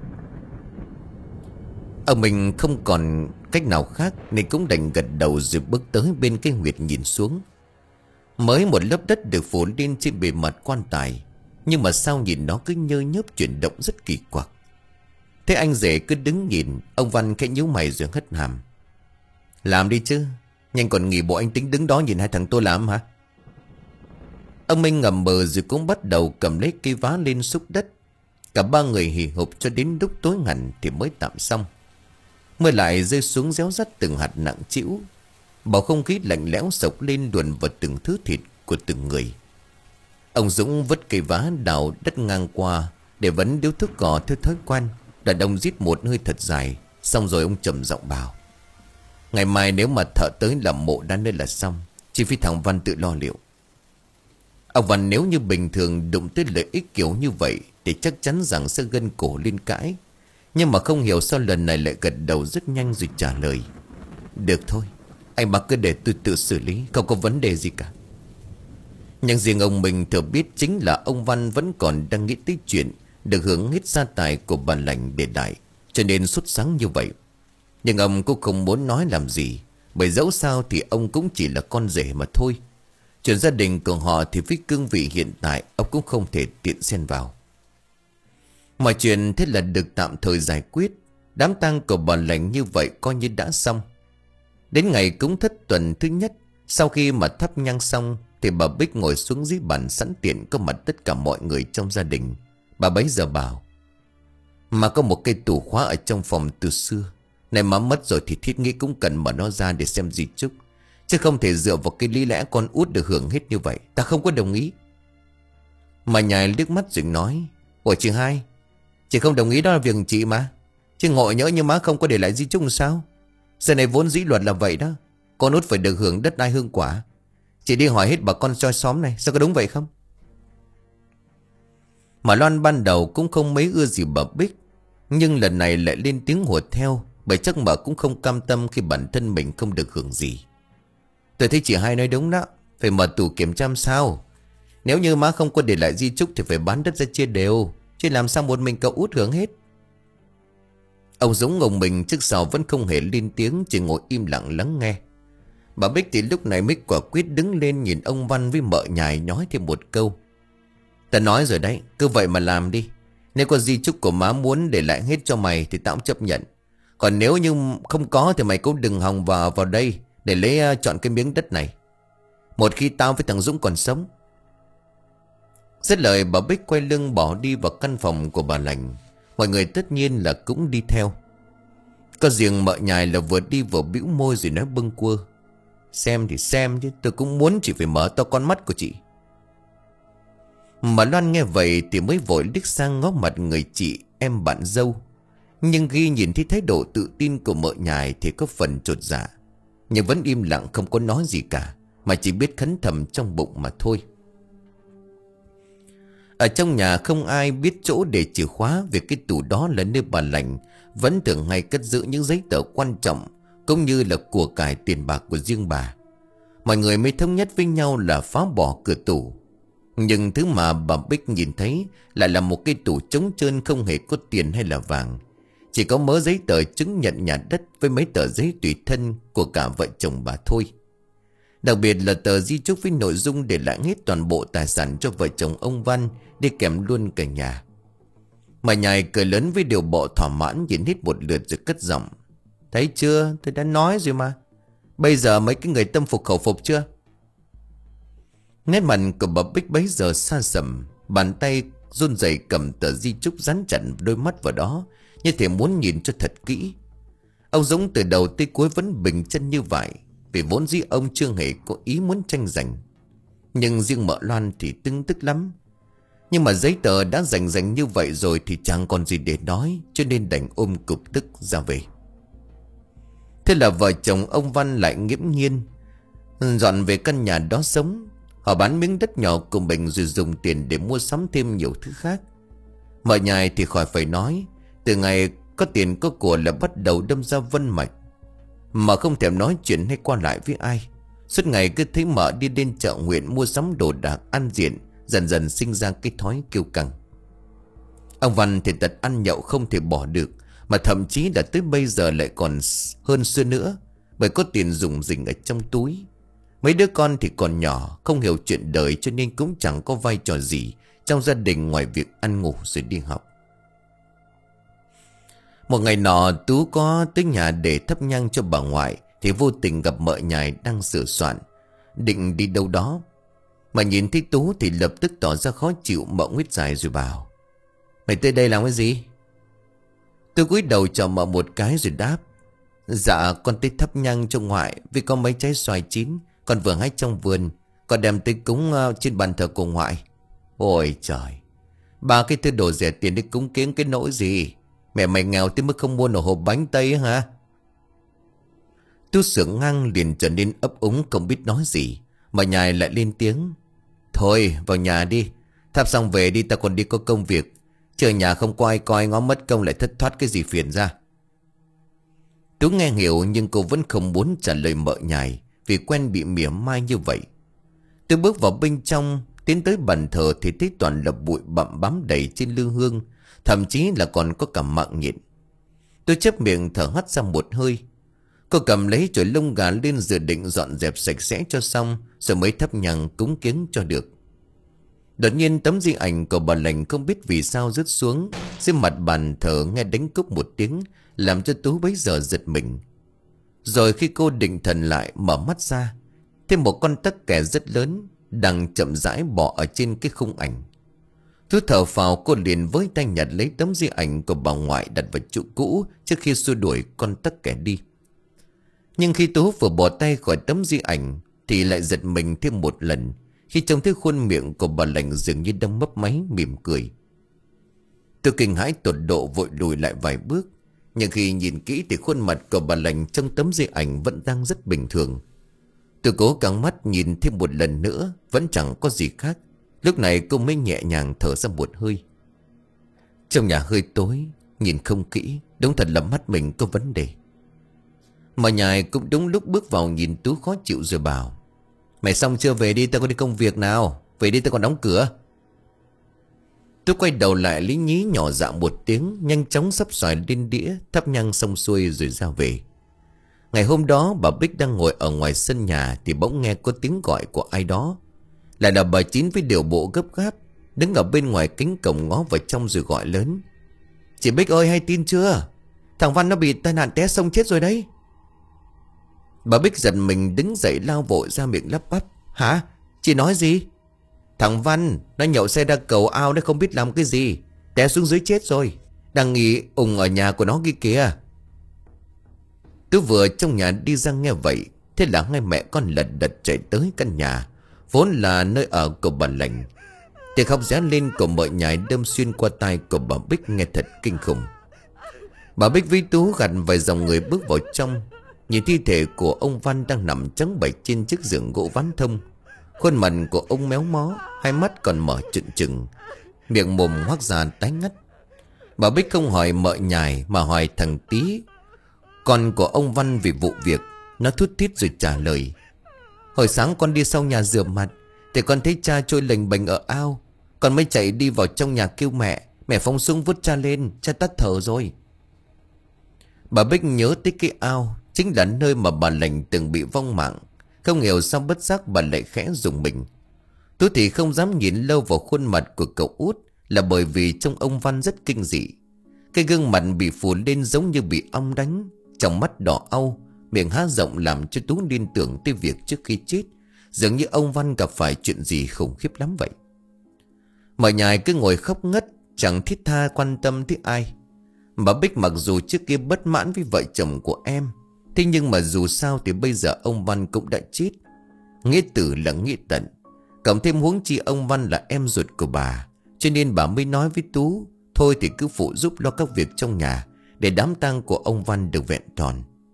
Ông mình không còn cách nào khác nên cũng đành gật đầu rồi bước tới bên cái huyệt nhìn xuống. Mới một lớp đất được phủ lên trên bề mặt quan tài, nhưng mà sao nhìn nó cứ nhơ nhớp chuyển động rất kỳ quặc. Thế anh rể cứ đứng nhìn, ông Văn khẽ nhíu mày rồi hất hàm. Làm đi chứ, nhanh còn nghỉ bộ anh tính đứng đó nhìn hai thằng tôi làm hả? Ông Minh ngầm bờ rồi cũng bắt đầu cầm lấy cây vá lên xúc đất. Cả ba người hì hục cho đến lúc tối hẳn thì mới tạm xong. Mưa lại rơi xuống réo rắt từng hạt nặng trĩu. Bầu không khí lạnh lẽo sộc lên luồn vào từng thứ thịt của từng người. Ông Dũng vứt cây vá đào đất ngang qua để vấn điếu thuốc cỏ theo thói quen. Đàn ông rít một hơi thật dài. Xong rồi ông trầm giọng bảo: ngày mai nếu mà thợ tới làm mộ đá nơi là xong, chỉ phi thằng Văn tự lo liệu. Ông Văn nếu như bình thường đụng tới lợi ích kiểu như vậy thì chắc chắn rằng sẽ gân cổ lên cãi. Nhưng mà không hiểu sao lần này lại gật đầu rất nhanh rồi trả lời: được thôi, anh bác cứ để tôi tự xử lý, không có vấn đề gì cả. Nhưng riêng ông mình thừa biết chính là ông Văn vẫn còn đang nghĩ tới chuyện được hưởng hết gia tài của bà lành để đại, cho nên sốt sáng như vậy. Nhưng ông cũng không muốn nói làm gì, bởi dẫu sao thì ông cũng chỉ là con rể mà thôi. Chuyện gia đình của họ thì với cương vị hiện tại ông cũng không thể tiện xen vào. Mọi chuyện thế là được tạm thời giải quyết. Đám tang của bà lành như vậy coi như đã xong. Đến ngày cúng thất tuần thứ nhất, sau khi mà thắp nhang xong thì bà Bích ngồi xuống dưới bàn sẵn tiện có mặt tất cả mọi người trong gia đình. Bà bấy giờ bảo: mà có một cây tủ khóa ở trong phòng từ xưa, này má mất rồi thì thiết nghĩ cũng cần mở nó ra để xem di chúc, chứ không thể dựa vào cái lý lẽ con út được hưởng hết như vậy. Ta không có đồng ý. Mà nhài liếc mắt rồi nói: ủa chị hai, chị không đồng ý đó là việc chị mà. Chứ ngộ nhỡ như má không có để lại di chúc sao? Giờ này vốn dĩ luật là vậy đó, con út phải được hưởng đất đai hương quả. Chị đi hỏi hết bà con choi xóm này, sao có đúng vậy không? Mà Loan ban đầu cũng không mấy ưa gì bà Bích, nhưng lần này lại lên tiếng hùa theo, bởi chắc bà cũng không cam tâm khi bản thân mình không được hưởng gì. Tôi thấy chị hai nói đúng đó, phải mở tủ kiểm tra sao. Nếu như má không có để lại di chúc thì phải bán đất ra chia đều, chứ làm sao một mình cậu út hưởng hết. Ông Dũng ngồng mình trước sau vẫn không hề lên tiếng, chỉ ngồi im lặng lắng nghe. Bà Bích thì lúc này mới quả quyết đứng lên nhìn ông Văn với mợ nhài nói thêm một câu: ta nói rồi đấy, cứ vậy mà làm đi. Nếu có di chúc của má muốn để lại hết cho mày thì tao cũng chấp nhận. Còn nếu như không có thì mày cũng đừng hòng vào vào đây để lấy uh, chọn cái miếng đất này, một khi tao với thằng Dũng còn sống. Dứt lời bà Bích quay lưng bỏ đi vào căn phòng của bà lành. Mọi người tất nhiên là cũng đi theo. Có riêng mợ nhài là vừa đi vừa bĩu môi rồi nói bâng quơ: xem thì xem chứ tôi cũng muốn chị phải mở to con mắt của chị. Mà Loan nghe vậy thì mới vội liếc sang ngó mặt người chị em bạn dâu. Nhưng khi nhìn thấy thái độ tự tin của mợ nhài thì có phần chột dạ, nhưng vẫn im lặng không có nói gì cả, mà chỉ biết khấn thầm trong bụng mà thôi. Ở trong nhà không ai biết chỗ để chìa khóa, vì cái tủ đó là nơi bà lành vẫn thường hay cất giữ những giấy tờ quan trọng, cũng như là của cải tiền bạc của riêng bà. Mọi người mới thống nhất với nhau là phá bỏ cửa tủ. Nhưng thứ mà bà Bích nhìn thấy lại là một cái tủ trống trơn, không hề có tiền hay là vàng. Chỉ có mớ giấy tờ chứng nhận nhà đất với mấy tờ giấy tùy thân của cả vợ chồng bà thôi. Đặc biệt là tờ di chúc với nội dung để lại hết toàn bộ tài sản cho vợ chồng ông Văn, đi kèm luôn cả nhà. Mà nhài cười lớn với điều bộ thỏa mãn nhìn hết một lượt rồi cất giọng: thấy chưa, tôi đã nói rồi mà. Bây giờ mấy cái người tâm phục khẩu phục chưa? Nét mặt của bà Bích bấy giờ xa sầm, bàn tay run rẩy cầm tờ di chúc dán chặt đôi mắt vào đó, như thể muốn nhìn cho thật kỹ. Ông Dũng từ đầu tới cuối vẫn bình chân như vậy, vì vốn dĩ ông chưa hề có ý muốn tranh giành. Nhưng riêng mợ Loan thì tưng tức lắm. Nhưng mà giấy tờ đã rành rành như vậy rồi thì chẳng còn gì để nói, cho nên đành ôm cục tức ra về. Thế là vợ chồng ông Văn lại nghiễm nhiên dọn về căn nhà đó sống. Họ bán miếng đất nhỏ của mình rồi dùng tiền để mua sắm thêm nhiều thứ khác. Mợ nhài thì khỏi phải nói, từ ngày có tiền có của là bắt đầu đâm ra vân mạch, mà không thèm nói chuyện hay qua lại với ai. Suốt ngày cứ thấy mợ đi lên chợ huyện mua sắm đồ đạc ăn diện, dần dần sinh ra cái thói kiêu căng. Ông Văn thì tật ăn nhậu không thể bỏ được, mà thậm chí là tới bây giờ lại còn hơn xưa nữa, bởi có tiền dùng rỉnh ở trong túi. Mấy đứa con thì còn nhỏ, không hiểu chuyện đời, cho nên cũng chẳng có vai trò gì trong gia đình ngoài việc ăn ngủ rồi đi học. Một ngày nọ Tú có tới nhà để thắp nhang cho bà ngoại, thì vô tình gặp mợ nhài đang sửa soạn, định đi đâu đó. Mà nhìn thấy Tú thì lập tức tỏ ra khó chịu. Mợ nguyết dài rồi bảo: "Mày tới đây làm cái gì?" Tú cúi đầu chào mợ một cái rồi đáp: "Dạ con tới thắp nhang cho ngoại, vì có mấy trái xoài chín con vừa hái trong vườn, con đem tới cúng uh, trên bàn thờ của ngoại." Ôi trời, ba cái thứ đồ rẻ tiền để cúng kiến cái nỗi gì? Mẹ mày nghèo tới mức không mua nổi hộp bánh tây hả? Tú sượng ngang liền trở nên ấp úng không biết nói gì. Mà nhài lại lên tiếng: "Thôi vào nhà đi, thắp xong về đi, ta còn đi có công việc. Chờ nhà không có ai coi ngó mất công lại thất thoát cái gì phiền ra." Tú nghe hiểu nhưng cô vẫn không muốn trả lời mợ nhài, vì quen bị mỉa mai như vậy. Tôi bước vào bên trong, tiến tới bàn thờ thì thấy toàn là bụi bặm bám đầy trên lư hương, thậm chí là còn có cả mạng nhện. Tôi chép miệng thở hắt ra một hơi. Cô cầm lấy chổi lông gà lên dự định dọn dẹp sạch sẽ cho xong, rồi mới thắp nhang cúng kiến cho được. Đột nhiên tấm di ảnh của bà lành không biết vì sao rớt xuống dưới mặt bàn thờ, nghe đánh cúc một tiếng, làm cho Tú bấy giờ giật mình. Rồi khi cô định thần lại, mở mắt ra, thêm một con tắc kè rất lớn đang chậm rãi bò ở trên cái khung ảnh. Tú thở phào, cô liền với tay nhặt lấy tấm di ảnh của bà ngoại đặt vào chỗ cũ trước khi xua đuổi con tắc kè đi. Nhưng khi Tú vừa bỏ tay khỏi tấm di ảnh thì lại giật mình thêm một lần khi trông thấy khuôn miệng của bà lành dường như đang mấp máy mỉm cười. Tôi kinh hãi tột độ vội lùi lại vài bước. Nhưng khi nhìn kỹ thì khuôn mặt của bà lành trong tấm di ảnh vẫn đang rất bình thường. Tôi cố căng mắt nhìn thêm một lần nữa, vẫn chẳng có gì khác. Lúc này cô mới nhẹ nhàng thở ra một hơi. Trong nhà hơi tối, nhìn không kỹ, đúng thật là mắt mình có vấn đề. Mà nhài cũng đúng lúc bước vào nhìn Tú khó chịu rồi bảo: "Mày xong chưa, về đi, tao có đi công việc nào. Về đi, tao còn đóng cửa." Tú quay đầu lại lý nhí nhỏ dạ một tiếng, nhanh chóng sắp xoài lên đĩa, thắp nhang xong xuôi rồi ra về. Ngày hôm đó bà Bích đang ngồi ở ngoài sân nhà thì bỗng nghe có tiếng gọi của ai đó. Lại là bà Chín với điệu bộ gấp gáp, đứng ở bên ngoài cánh cổng ngó vào trong rồi gọi lớn: "Chị Bích ơi, hay tin chưa? Thằng Văn nó bị tai nạn té sông chết rồi đấy." Bà Bích giật mình đứng dậy lao vội ra, miệng lắp bắp: "Hả? Chị nói gì?" "Thằng Văn nó nhậu xe ra cầu ao, nó không biết làm cái gì, té xuống dưới chết rồi. Đang nghỉ ủng ở nhà của nó kia kìa." Tú vừa trong nhà đi ra nghe vậy, thế là hai mẹ con lật đật chạy tới căn nhà vốn là nơi ở của bà lành. Tiếng khóc ré lên của mợ nhài đâm xuyên qua tai của bà Bích nghe thật kinh khủng. Bà Bích với Tú gặt vài dòng người bước vào trong, nhìn thi thể của ông Văn đang nằm trắng bệch trên chiếc giường gỗ ván thông. Khuôn mặt của ông méo mó, hai mắt còn mở trừng trừng, miệng mồm hoác ra tái ngắt. Bà Bích không hỏi mợ nhài mà hỏi thằng Tí, con của ông Văn, vì vụ việc. Nó thút thít rồi trả lời: "Hồi sáng con đi sau nhà rửa mặt thì con thấy cha trôi lềnh bềnh ở ao. Con mới chạy đi vào trong nhà kêu mẹ. Mẹ phóng súng vứt cha lên, cha tắt thở rồi." Bà Bích nhớ tới cái ao, chính là nơi mà bà lành từng bị vong mạng. Không hiểu sao bất giác bà lại khẽ rùng mình. Tú thì không dám nhìn lâu vào khuôn mặt của cậu út, là bởi vì trông ông Văn rất kinh dị. Cái gương mặt bị phủ lên giống như bị ong đánh, trong mắt đỏ au, miệng há rộng làm cho Tú liên tưởng tới việc trước khi chết dường như ông Văn gặp phải chuyện gì khủng khiếp lắm vậy. Mà nhài cứ ngồi khóc ngất, chẳng thiết tha quan tâm tới ai. Bà Bích mặc dù trước kia bất mãn với vợ chồng của em, thế nhưng mà dù sao thì bây giờ ông Văn cũng đã chết. Nghĩa tử là nghĩa tận, cộng thêm huống chi ông Văn là em ruột của bà, cho nên bà mới nói với Tú thôi thì cứ phụ giúp lo các việc trong nhà để đám tang của ông Văn được vẹn tròn.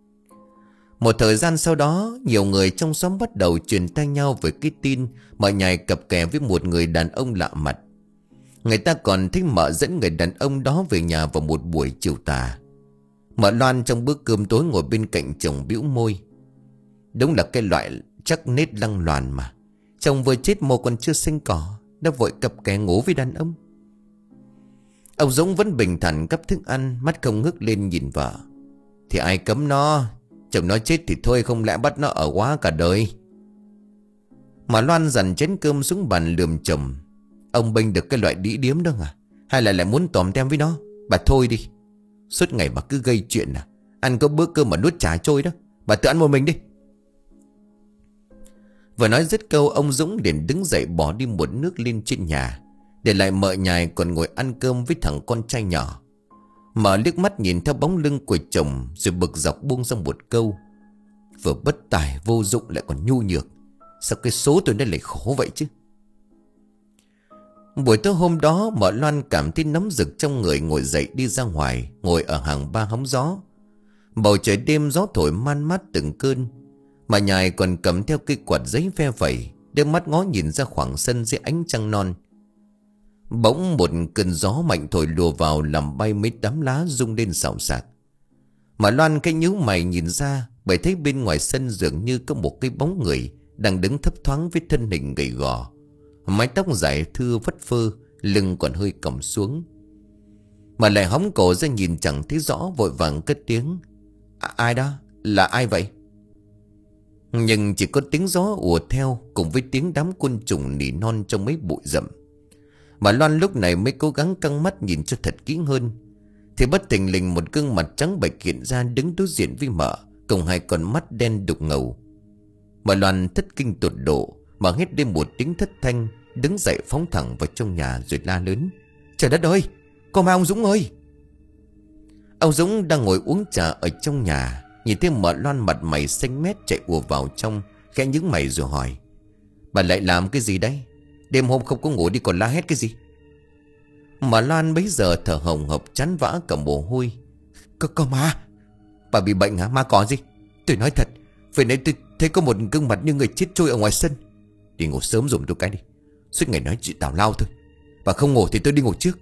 Một thời gian sau đó, nhiều người trong xóm bắt đầu truyền tay nhau về cái tin mợ nhài cặp kè với một người đàn ông lạ mặt. Người ta còn thích mợ dẫn người đàn ông đó về nhà vào một buổi chiều tà. Mợ Loan trong bữa cơm tối ngồi bên cạnh chồng bĩu môi. Đúng là cái loại chắc nết lăng loàn mà. Chồng vừa chết mồ còn chưa sinh cỏ, đã vội cặp kè ngủ với đàn ông. Ông Dũng vẫn bình thản gắp thức ăn, mắt không ngước lên nhìn vợ. Thì ai cấm nó, chồng nó chết thì thôi, không lẽ bắt nó ở quá cả đời. Mà Loan dằn chén cơm xuống bàn lườm chồng. Ông bênh được cái loại đĩ điếm đó à? Hay là lại muốn tòm tem với nó? Bà thôi đi. Suốt ngày bà cứ gây chuyện à? Ăn có bữa cơm mà nuốt chả trôi đó. Bà tự ăn một mình đi. Vừa nói dứt câu, ông Dũng liền đứng dậy bỏ đi một nước lên trên nhà, để lại mợ nhài còn ngồi ăn cơm với thằng con trai nhỏ. Mợ liếc mắt nhìn theo bóng lưng của chồng, rồi bực dọc buông ra một câu: vừa bất tài vô dụng lại còn nhu nhược. Sao cái số tôi đây lại khổ vậy chứ? Buổi tối hôm đó, mợ Loan cảm thấy nóng rực trong người, ngồi dậy đi ra ngoài, ngồi ở hàng ba hóng gió. Bầu trời đêm gió thổi man mát từng cơn. Mà nhài còn cầm theo cây quạt giấy ve vẩy, đưa mắt ngó nhìn ra khoảng sân dưới ánh trăng non. Bỗng một cơn gió mạnh thổi lùa vào, làm bay mấy đám lá rung lên xào xạc. Mà Loan cái nhíu mày nhìn ra, bởi thấy bên ngoài sân dường như có một cái bóng người đang đứng thấp thoáng với thân hình gầy gò, mái tóc dài thưa phất phơ, lưng còn hơi còng xuống. Mà lại hóng cổ ra nhìn chẳng thấy rõ, vội vàng cất tiếng: à, ai đó? Là ai vậy? Nhưng chỉ có tiếng gió ùa theo, cùng với tiếng đám côn trùng nỉ non trong mấy bụi rậm. Mà Loan lúc này mới cố gắng căng mắt nhìn cho thật kỹ hơn, thì bất thình lình một gương mặt trắng bệch hiện ra, đứng đối diện với mợ, cùng hai con mắt đen đục ngầu. Mà Loan thất kinh tột độ, mà hét lên một tiếng thất thanh, đứng dậy phóng thẳng vào trong nhà rồi la lớn: trời đất ơi, có ma ông Dũng ơi! Ông Dũng đang ngồi uống trà ở trong nhà, nhìn thấy mợ Loan mặt mày xanh mét chạy ùa vào trong, khẽ nhướng mày rồi hỏi: bà lại làm cái gì đấy? Đêm hôm không có ngủ đi còn la hét cái gì? Mà Loan bấy giờ thở hồng hộc, chán vã cả mồ hôi. Có, có ma? Bà bị bệnh hả? Ma có gì? Tôi nói thật, vừa nãy tôi thấy có một gương mặt như người chết trôi ở ngoài sân. Đi ngủ sớm dùm tôi cái đi, suốt ngày nói chuyện tào lao thôi. Bà không ngủ thì tôi đi ngủ trước.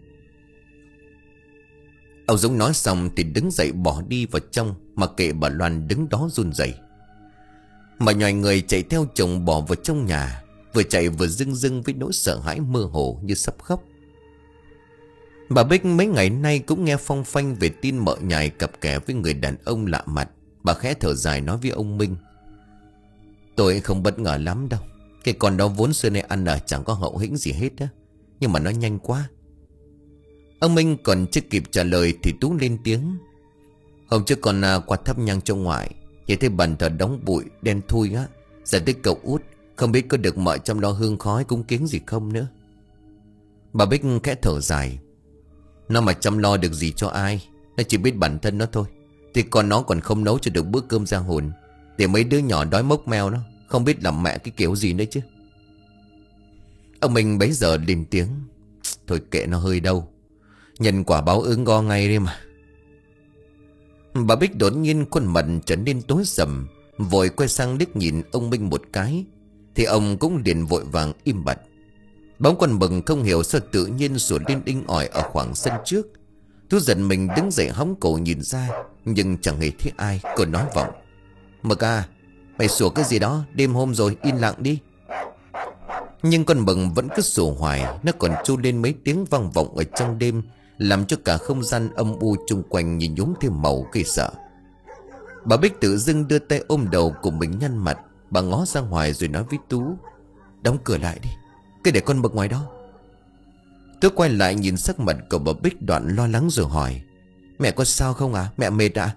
Ông Dũng nói xong thì đứng dậy bỏ đi vào trong, mà kệ bà Loan đứng đó run rẩy. Mà nhòi người chạy theo chồng bỏ vào trong nhà, vừa chạy vừa rưng rưng với nỗi sợ hãi mơ hồ như sắp khóc. Bà Bích mấy ngày nay cũng nghe phong phanh về tin mợ nhài cặp kè với người đàn ông lạ mặt. Bà khẽ thở dài nói với ông Minh: tôi không bất ngờ lắm đâu. Cái con đó vốn xưa nay ăn ở chẳng có hậu hĩnh gì hết á, nhưng mà nó nhanh quá. Ông Minh còn chưa kịp trả lời thì Tú lên tiếng: hôm trước con à, qua thắp nhang trong ngoại, nhìn thấy bàn thờ đóng bụi đen thui á. Giờ tới cậu út, không biết có được mợ trong đó hương khói cúng kiến gì không nữa. Bà Bích khẽ thở dài: nó mà chăm lo được gì cho ai, nó chỉ biết bản thân nó thôi. Thì còn nó còn không nấu cho được bữa cơm ra hồn, để mấy đứa nhỏ đói mốc meo nó, không biết làm mẹ cái kiểu gì nữa chứ. Ông Minh bấy giờ lên tiếng: thôi kệ nó hơi đâu, nhân quả báo ứng go ngay đi mà. Bà Bích đột nhiên khuôn mặt trở nên tối sầm, vội quay sang liếc nhìn ông Minh một cái, thì ông cũng liền vội vàng im bặt. Bóng con mừng không hiểu sao tự nhiên sủa lên inh ỏi ở khoảng sân trước. Tú giận mình đứng dậy hóng cổ nhìn ra, nhưng chẳng hề thấy ai. Cô nói vọng: Mực à, mày sủa cái gì đó, đêm hôm rồi, yên lặng đi. Nhưng con mừng vẫn cứ sủa hoài. Nó còn tru lên mấy tiếng vang vọng ở trong đêm, làm cho cả không gian âm u chung quanh nhìn nhúm thêm màu gây sợ. Bà Bích tự dưng đưa tay ôm đầu của mình nhăn mặt. Bà ngó ra ngoài rồi nói với Tú: đóng cửa lại đi, cứ để con Mực ngoài đó. Tú quay lại nhìn sắc mặt của bà Bích đoạn lo lắng rồi hỏi: mẹ có sao không à? Mẹ mệt à?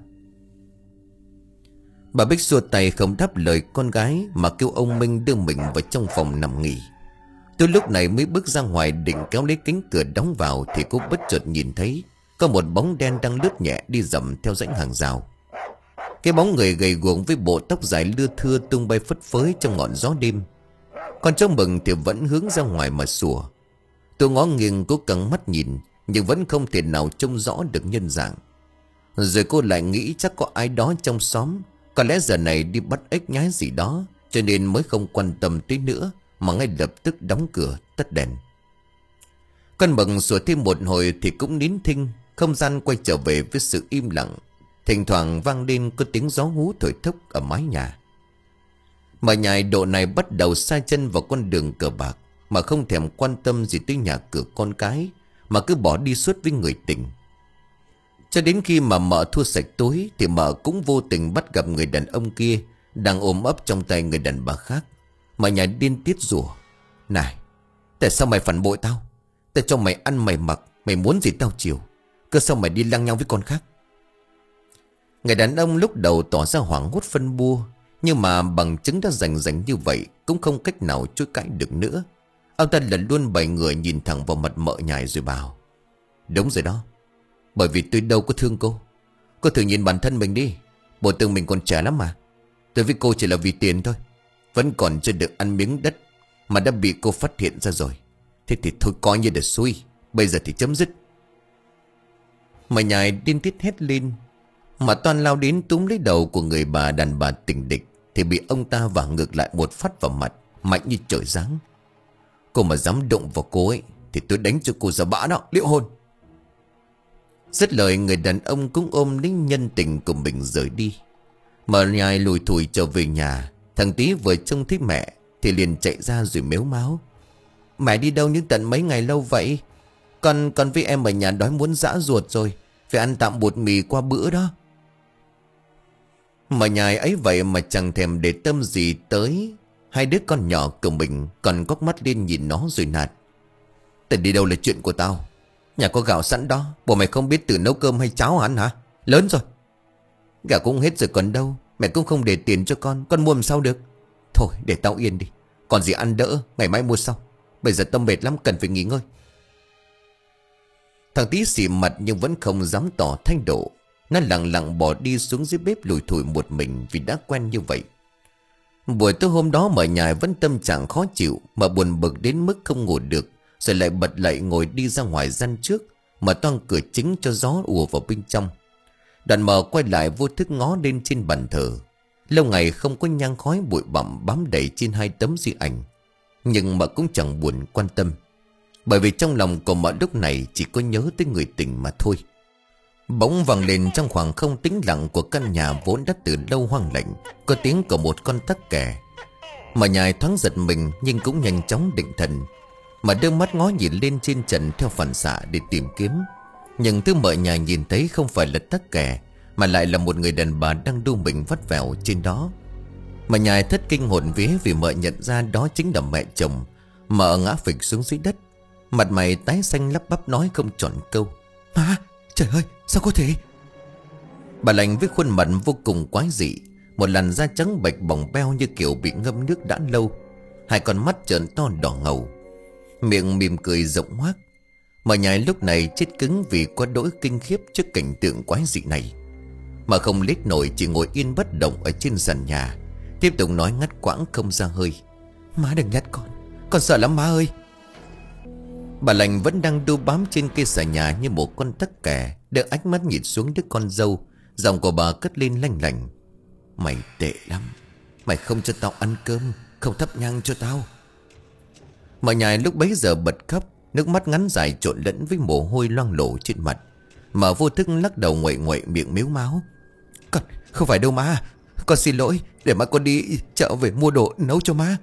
Bà Bích xua tay không đáp lời con gái, mà kêu ông Minh đưa mình vào trong phòng nằm nghỉ. Tôi lúc này mới bước ra ngoài định kéo lấy cánh cửa đóng vào, thì cô bất chợt nhìn thấy có một bóng đen đang lướt nhẹ đi dầm theo rãnh hàng rào. Cái bóng người gầy guộc với bộ tóc dài lưa thưa tung bay phất phới trong ngọn gió đêm. Con chó Mừng thì vẫn hướng ra ngoài mà sủa. Tôi ngó nghiêng cố căng mắt nhìn, nhưng vẫn không thể nào trông rõ được nhân dạng. Rồi cô lại nghĩ chắc có ai đó trong xóm, có lẽ giờ này đi bắt ếch nhái gì đó, cho nên mới không quan tâm tới nữa, mà ngay lập tức đóng cửa tắt đèn. Con Mừng sủa thêm một hồi thì cũng nín thinh. Không gian quay trở về với sự im lặng. Thỉnh thoảng vang lên có tiếng gió hú thổi thốc ở mái nhà. Mà nhài độ này bắt đầu sa chân vào con đường cờ bạc, mà không thèm quan tâm gì tới nhà cửa con cái, mà cứ bỏ đi suốt với người tình. Cho đến khi mà mợ thua sạch tối, thì mợ cũng vô tình bắt gặp người đàn ông kia đang ôm ấp trong tay người đàn bà khác. Mà nhài điên tiết rủa: này, tại sao mày phản bội tao? Tao cho mày ăn mày mặc, mày muốn gì tao chiều, cơ sao mày đi lăng nhăng với con khác? Người đàn ông lúc đầu tỏ ra hoảng hốt phân bua, nhưng mà bằng chứng đã rành rành như vậy cũng không cách nào chối cãi được nữa. Ông ta lần luôn bày người nhìn thẳng vào mặt mợ nhài rồi bảo: Đúng rồi đó, bởi vì tôi đâu có thương cô. Cô thử nhìn bản thân mình đi. Bộ tưởng mình còn trẻ lắm mà. Tôi với cô chỉ là vì tiền thôi. Vẫn còn chưa được ăn miếng đất mà đã bị cô phát hiện ra rồi. Thế thì thôi coi như là xui. Bây giờ thì chấm dứt. Mợ nhài điên tiết hét lên, mà Toan lao đến túm lấy đầu của người bà đàn bà tình địch, thì bị ông ta vả ngược lại một phát vào mặt, mạnh như trời giáng. Cô mà dám động vào cô ấy thì tôi đánh cho cô ra bã đó, liệu hồn. Dứt lời, người đàn ông cũng ôm lấy nhân tình của mình rời đi. Mợ nhài lùi thủi trở về nhà. Thằng Tí vừa trông thấy mẹ thì liền chạy ra rồi mếu máo: Mẹ đi đâu những tận mấy ngày lâu vậy? Con con với em ở nhà đói muốn giã ruột rồi, phải ăn tạm bột mì qua bữa đó. Mợ nhài ấy vậy mà chẳng thèm để tâm gì tới hai đứa con nhỏ của mình, còn cóc mắt lên nhìn nó rồi nạt: Tao đi đâu là chuyện của tao. Nhà có gạo sẵn đó, bộ mày không biết tự nấu cơm hay cháo ăn hả? Lớn rồi. Gạo cũng hết rồi còn đâu. Mẹ cũng không để tiền cho con, con mua làm sao được. Thôi để tao yên đi, còn gì ăn đỡ, ngày mai mua sau. Bây giờ tao mệt lắm, cần phải nghỉ ngơi. Thằng Tí xị mặt nhưng vẫn không dám tỏ thái độ. Nó lặng lặng bỏ đi xuống dưới bếp lủi thủi một mình vì đã quen như vậy. Buổi tối hôm đó mợ nhài vẫn tâm trạng khó chịu, mà buồn bực đến mức không ngủ được, rồi lại bật lại ngồi đi ra ngoài gian trước, mở toang cửa chính cho gió ùa vào bên trong. Đoạn mờ quay lại vô thức ngó lên trên bàn thờ. Lâu ngày không có nhang khói bụi bặm bám đầy trên hai tấm di ảnh, nhưng mà cũng chẳng buồn quan tâm, bởi vì trong lòng của mợ lúc này chỉ có nhớ tới người tình mà thôi. Bỗng vang lên trong khoảng không tĩnh lặng của căn nhà vốn đã từ lâu hoang lạnh, có tiếng của một con tắc kè. Mợ nhài thoáng giật mình nhưng cũng nhanh chóng định thần, mà đưa mắt ngó nhìn lên trên trần theo phản xạ để tìm kiếm. Nhưng thứ mợ nhài nhìn thấy không phải là tắc kè, mà lại là một người đàn bà đang đu mình vắt vẻo trên đó. Mợ nhài thất kinh hồn vía vì mợ nhận ra đó chính là mẹ chồng. Mợ ngã phịch xuống dưới đất, mặt mày tái xanh lắp bắp nói không tròn câu: Má, trời ơi, sao có thể? Bà lành với khuôn mặt vô cùng quái dị, một làn da trắng bệch bỏng beo như kiểu bị ngâm nước đã lâu, hai con mắt trợn to đỏ ngầu, miệng mỉm cười rộng hoác. Mợ nhài lúc này chết cứng vì quá đỗi kinh khiếp trước cảnh tượng quái dị này, mà không lết nổi, chỉ ngồi yên bất động ở trên sàn nhà, tiếp tục nói ngắt quãng không ra hơi: Má đừng nhát con, con sợ lắm má ơi. Bà lành vẫn đang đu bám trên cây xà nhà như một con tắc kè, đưa ánh mắt nhìn xuống đứa con dâu. Giọng của bà cất lên lanh lành: Mày tệ lắm, mày không cho tao ăn cơm, không thắp nhang cho tao. Mợ nhài lúc bấy giờ bật khóc, nước mắt ngắn dài trộn lẫn với mồ hôi loang lổ trên mặt, mà vô thức lắc đầu nguậy nguậy miệng mếu máo: Con không phải đâu má, con xin lỗi, để má con đi chợ về mua đồ nấu cho má.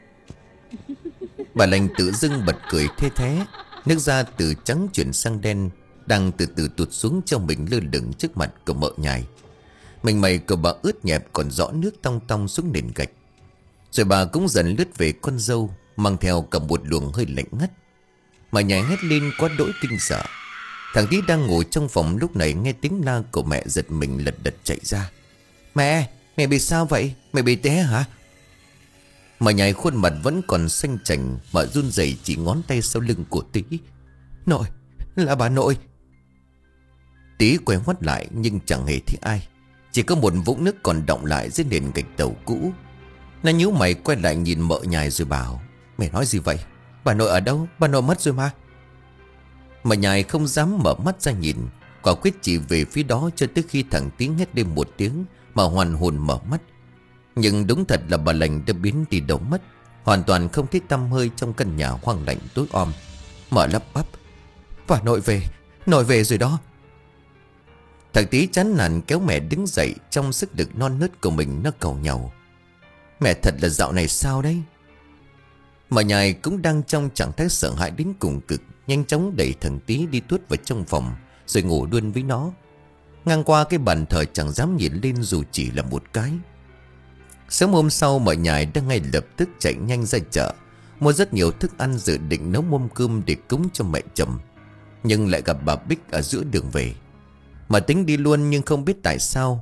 Bà lành tự dưng bật cười thê thé, nước da từ trắng chuyển sang đen đang từ từ tụt xuống trong mình lơ lửng trước mặt của mợ nhài. Mình mày của bà ướt nhẹp còn rõ nước tong tong xuống nền gạch. Rồi bà cũng dần lướt về con dâu, mang theo cả một luồng hơi lạnh ngắt. Mà nhài hét lên quá đỗi kinh sợ. Thằng Tí đang ngủ trong phòng lúc này nghe tiếng la của mẹ giật mình lật đật chạy ra: Mẹ, mẹ bị sao vậy? Mẹ bị té hả? Mà nhài khuôn mặt vẫn còn xanh chành, mà run rẩy chỉ ngón tay sau lưng của Tí: Nội, là bà nội. Tí quay ngoắt lại nhưng chẳng hề thấy ai, chỉ có một vũng nước còn đọng lại dưới nền gạch tàu cũ. Nó nhíu mày quay lại nhìn mợ nhài rồi bảo: Mẹ nói gì vậy? Bà nội ở đâu? Bà nội mất rồi mà. Mợ nhài không dám mở mắt ra nhìn, quả quyết chỉ về phía đó cho tới khi thằng Tí hét lên một tiếng mà hoàn hồn mở mắt. Nhưng đúng thật là bà lành đã biến đi đâu mất, hoàn toàn không thấy tăm hơi trong căn nhà hoang lạnh tối om. Mở lắp bắp: Bà nội về, nội về rồi đó. Thằng Tí chán nản kéo mẹ đứng dậy, trong sức lực non nớt của mình nó cầu nhau: Mẹ thật là dạo này sao đấy? Mà nhài cũng đang trong trạng thái sợ hãi đến cùng cực, nhanh chóng đẩy thằng Tí đi tuốt vào trong phòng rồi ngủ luôn với nó. Ngang qua cái bàn thờ chẳng dám nhìn lên dù chỉ là một cái. Sớm hôm sau mợ nhài đã ngay lập tức chạy nhanh ra chợ, mua rất nhiều thức ăn dự định nấu mâm cơm để cúng cho mẹ chồng. Nhưng lại gặp bà Bích ở giữa đường về. Mà tính đi luôn nhưng không biết tại sao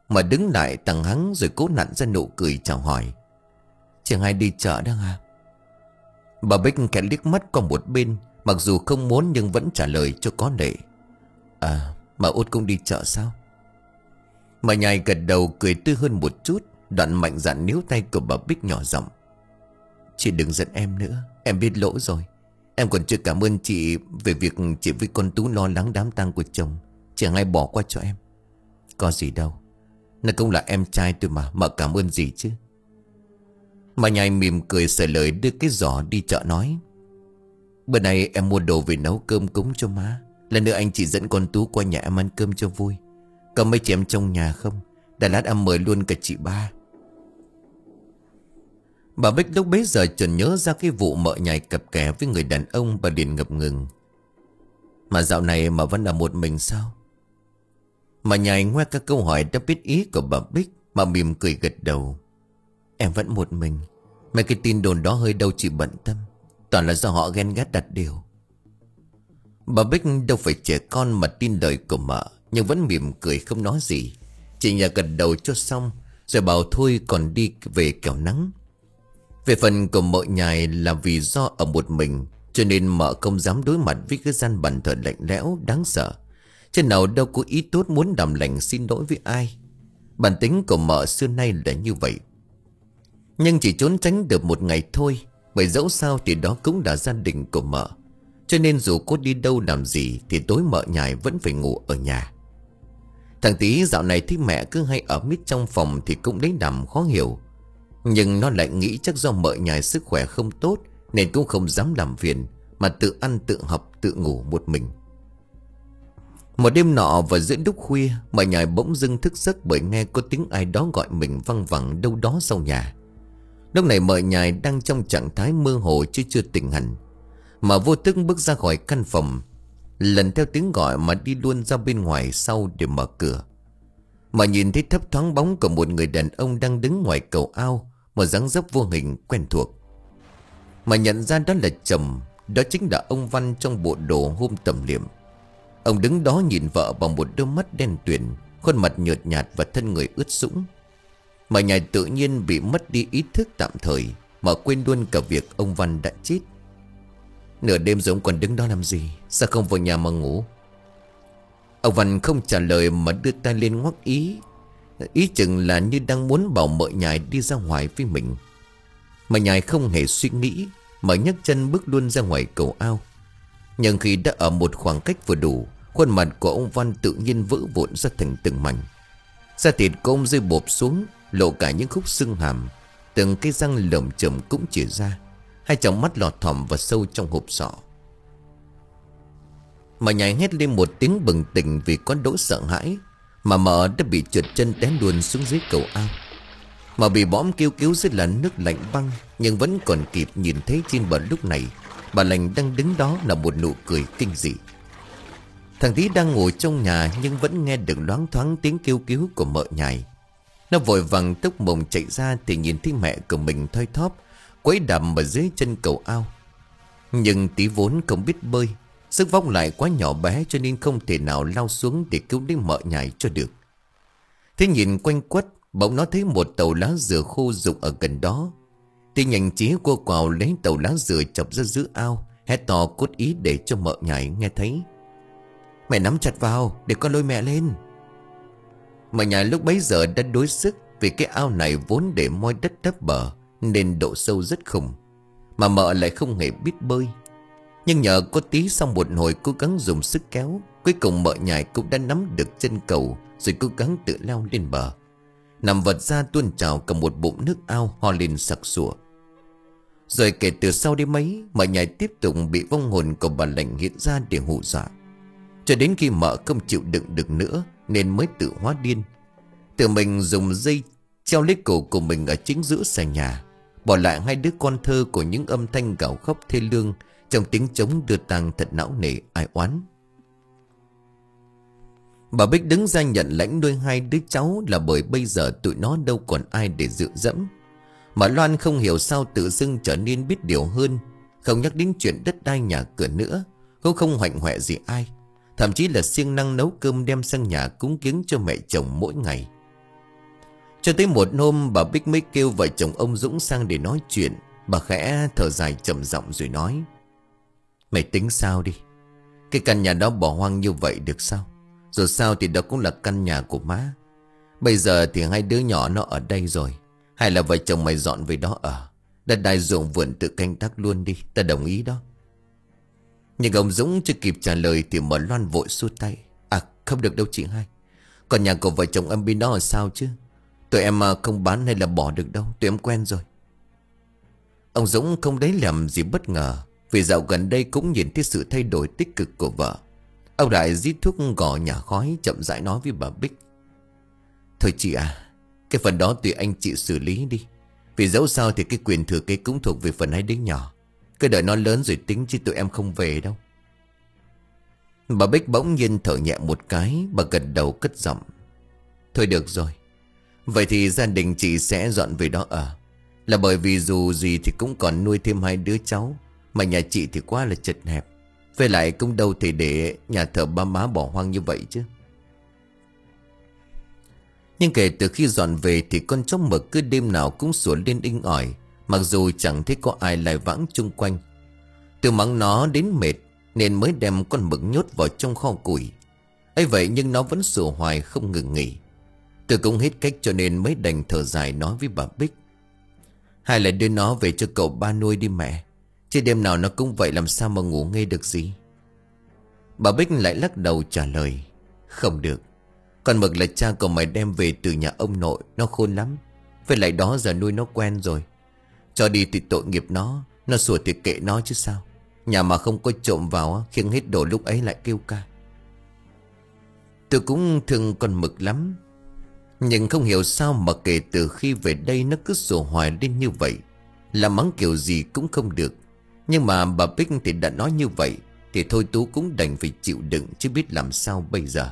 Mà đứng lại tằng hắng rồi cố nặn ra nụ cười chào hỏi. Chị Hai đi chợ đó à? Bà Bích kẻ liếc mắt qua một bên, mặc dù không muốn nhưng vẫn trả lời cho có lệ. À, mà Út cũng đi chợ sao? Mà Nhài gật đầu cười tươi hơn một chút, đoạn mạnh dạn níu tay của bà Bích nhỏ giọng. Chị đừng giận em nữa, em biết lỗi rồi. Em còn chưa cảm ơn chị về việc chị với con Tú lo lắng đám tang của chồng. Chị Hai bỏ qua cho em. Có gì đâu, nó cũng là em trai tôi mà, mà cảm ơn gì chứ. Mà Nhài mỉm cười sợi lời đưa cái giỏ đi chợ nói. Bữa nay em mua đồ về nấu cơm cúng cho má. Lần nữa anh chị dẫn con Tú qua nhà em ăn cơm cho vui. Có mấy chị em trong nhà không? Đã lát em mời luôn cả chị ba. Bà Bích lúc bấy giờ chợt nhớ ra cái vụ mợ Nhài cặp kè với người đàn ông. Bà liền ngập ngừng. Mà dạo này mà vẫn là một mình sao? Mà Nhài nghe các câu hỏi đã biết ý của bà Bích mà mỉm cười gật đầu. Em vẫn một mình. Mấy cái tin đồn đó hơi đâu chị bận tâm. Toàn là do họ ghen ghét đặt điều. Bà Bích đâu phải trẻ con mà tin lời của mợ, nhưng vẫn mỉm cười không nói gì. Chị nhà gật đầu cho xong rồi bảo thôi còn đi về kẻo nắng. Về phần của mợ Nhài là vì do ở một mình, cho nên mợ không dám đối mặt với cái gian bàn thờ lạnh lẽo đáng sợ. Chứ nào đâu có ý tốt muốn làm lành xin lỗi với ai. Bản tính của mợ xưa nay là như vậy. Nhưng chỉ trốn tránh được một ngày thôi, bởi dẫu sao thì đó cũng là gia đình của mợ. Cho nên dù có đi đâu làm gì thì tối mợ Nhài vẫn phải ngủ ở nhà. Thằng Tí dạo này thấy mẹ cứ hay ở mít trong phòng thì cũng lấy làm khó hiểu. Nhưng nó lại nghĩ chắc do mợ Nhài sức khỏe không tốt nên cũng không dám làm phiền, mà tự ăn tự học tự ngủ một mình. Một đêm nọ vào giữa lúc khuya, mợ Nhài bỗng dưng thức giấc bởi nghe có tiếng ai đó gọi mình văng vẳng đâu đó sau nhà. Lúc này mợ Nhài đang trong trạng thái mơ hồ chứ chưa tỉnh hẳn, mà vô thức bước ra khỏi căn phòng, lần theo tiếng gọi mà đi luôn ra bên ngoài sau để mở cửa. Mà nhìn thấy thấp thoáng bóng của một người đàn ông đang đứng ngoài cầu ao, một dáng dấp vô hình quen thuộc. Mà nhận ra đó là chồng, đó chính là ông Văn trong bộ đồ hôm tầm liệm. Ông đứng đó nhìn vợ bằng một đôi mắt đen tuyền, khuôn mặt nhợt nhạt và thân người ướt sũng. Mà Nhài tự nhiên bị mất đi ý thức tạm thời, mà quên luôn cả việc ông Văn đã chết. Nửa đêm rồi ông còn đứng đó làm gì? Sao không vào nhà mà ngủ? Ông Văn không trả lời mà đưa tay lên ngoắc ý, ý chừng là như đang muốn bảo mợ Nhài đi ra ngoài với mình. Mà Nhài không hề suy nghĩ mà nhấc chân bước luôn ra ngoài cầu ao. Nhưng khi đã ở một khoảng cách vừa đủ, khuôn mặt của ông Văn tự nhiên vỡ vụn ra thành từng mảnh. Da thịt của ông rơi bộp xuống, lộ cả những khúc xương hàm, từng cái răng lởm chởm cũng chỉ ra, hai tròng mắt lọt thỏm và sâu trong hộp sọ. Mà Nhài hét lên một tiếng bừng tỉnh vì có đỗi sợ hãi, mà mợ đã bị trượt chân té luôn xuống dưới cầu ao. Mà bị bõm kêu cứu dưới làn nước lạnh băng, nhưng vẫn còn kịp nhìn thấy trên bờ lúc này bà Lành đang đứng đó là một nụ cười kinh dị. Thằng Tí đang ngồi trong nhà nhưng vẫn nghe được loáng thoáng tiếng kêu cứu của mợ Nhài. Nó vội vàng tốc mộng chạy ra thì nhìn thấy mẹ của mình thoi thóp quấy đầm ở dưới chân cầu ao. Nhưng Tí vốn không biết bơi, sức vóc lại quá nhỏ bé cho nên không thể nào lao xuống để cứu lấy mợ Nhài cho được. Thế nhìn quanh quất, bỗng nó thấy một tàu lá dừa khô rụng ở gần đó. Tí nhanh trí cô quào lấy tàu lá dừa chọc ra giữa ao, hét to cốt ý để cho mợ Nhài nghe thấy. Mẹ nắm chặt vào để con lôi mẹ lên. Mợ Nhài lúc bấy giờ đã đuối sức vì cái ao này vốn để moi đất đắp bờ nên độ sâu rất khủng, mà mợ lại không hề biết bơi. Nhưng nhờ có Tí sau một hồi cố gắng dùng sức kéo, cuối cùng mợ Nhài cũng đã nắm được chân cầu rồi cố gắng tự leo lên bờ. Nằm vật ra tuôn trào cả một bụng nước ao ho lên sặc sụa. Rồi kể từ sau đêm ấy, mợ Nhài tiếp tục bị vong hồn của bà Lành hiện ra để hù dọa, cho đến khi mợ không chịu đựng được nữa nên mới tự hóa điên, tự mình dùng dây treo lấy cổ của mình ở chính giữa sàn nhà, bỏ lại hai đứa con thơ của những âm thanh gào khóc thê lương trong tiếng trống đưa tang thật não nề ai oán. Bà Bích đứng ra nhận lãnh nuôi hai đứa cháu là bởi bây giờ tụi nó đâu còn ai để dựa dẫm. Mà Loan không hiểu sao tự dưng trở nên biết điều hơn, không nhắc đến chuyện đất đai nhà cửa nữa, cũng không hoạnh hoẹ gì ai, thậm chí là siêng năng nấu cơm đem sang nhà cúng kiếng cho mẹ chồng mỗi ngày. Cho tới một hôm bà Bích mới kêu vợ chồng ông Dũng sang để nói chuyện. Bà khẽ thở dài trầm giọng rồi nói: Mày tính sao đi? Cái căn nhà đó bỏ hoang như vậy được sao? Dù sao thì đó cũng là căn nhà của má. Bây giờ thì hai đứa nhỏ nó ở đây rồi. Hay là vợ chồng mày dọn về đó ở. Đất đai ruộng vườn tự canh tác luôn đi. Ta đồng ý đó. Nhưng ông Dũng chưa kịp trả lời thì mở Loan vội xua tay: À không được đâu chị hai. Còn nhà của vợ chồng em bên đó là sao chứ? Tụi em không bán hay là bỏ được đâu. Tụi em quen rồi. Ông Dũng không lấy làm gì bất ngờ, vì dạo gần đây cũng nhìn thấy sự thay đổi tích cực của vợ. Ông Đại rít thuốc gò nhả khói, chậm rãi nói với bà Bích: Thôi chị à, cái phần đó tùy anh chị xử lý đi. Vì dẫu sao thì cái quyền thừa kế cũng thuộc về phần hai đứa nhỏ. Cứ đợi nó lớn rồi tính, chứ tụi em không về đâu. Bà Bích bỗng nhiên thở nhẹ một cái. Bà gật đầu cất giọng: Thôi được rồi. Vậy thì gia đình chị sẽ dọn về đó ở. Là bởi vì dù gì thì cũng còn nuôi thêm hai đứa cháu. Mà nhà chị thì quá là chật hẹp. Với lại cũng đâu thể để nhà thờ ba má bỏ hoang như vậy chứ. Nhưng kể từ khi dọn về thì con chó mực cứ đêm nào cũng sủa lên inh ỏi, mặc dù chẳng thấy có ai lai vãng chung quanh. Tôi mắng nó đến mệt nên mới đem con mực nhốt vào trong kho củi. ấy vậy nhưng nó vẫn sủa hoài không ngừng nghỉ. Tôi cũng hết cách cho nên mới đành thở dài nói với bà Bích: Hay là đưa nó về cho cậu ba nuôi đi mẹ. Chứ đêm nào nó cũng vậy, làm sao mà ngủ nghe được gì. Bà Bích lại lắc đầu trả lời: Không được. Con mực là cha cậu mày đem về từ nhà ông nội. Nó khôn lắm. Với lại đó giờ nuôi nó quen rồi. Cho đi thì tội nghiệp nó. Nó sủa thì kệ nó chứ sao. Nhà mà không có trộm vào, khiêng hết đồ lúc ấy lại kêu ca. Tôi cũng thương con mực lắm. Nhưng không hiểu sao mà kể từ khi về đây nó cứ sủa hoài lên như vậy. Làm mắng kiểu gì cũng không được. Nhưng mà bà Bích thì đã nói như vậy thì thôi Tú cũng đành phải chịu đựng, chứ biết làm sao bây giờ.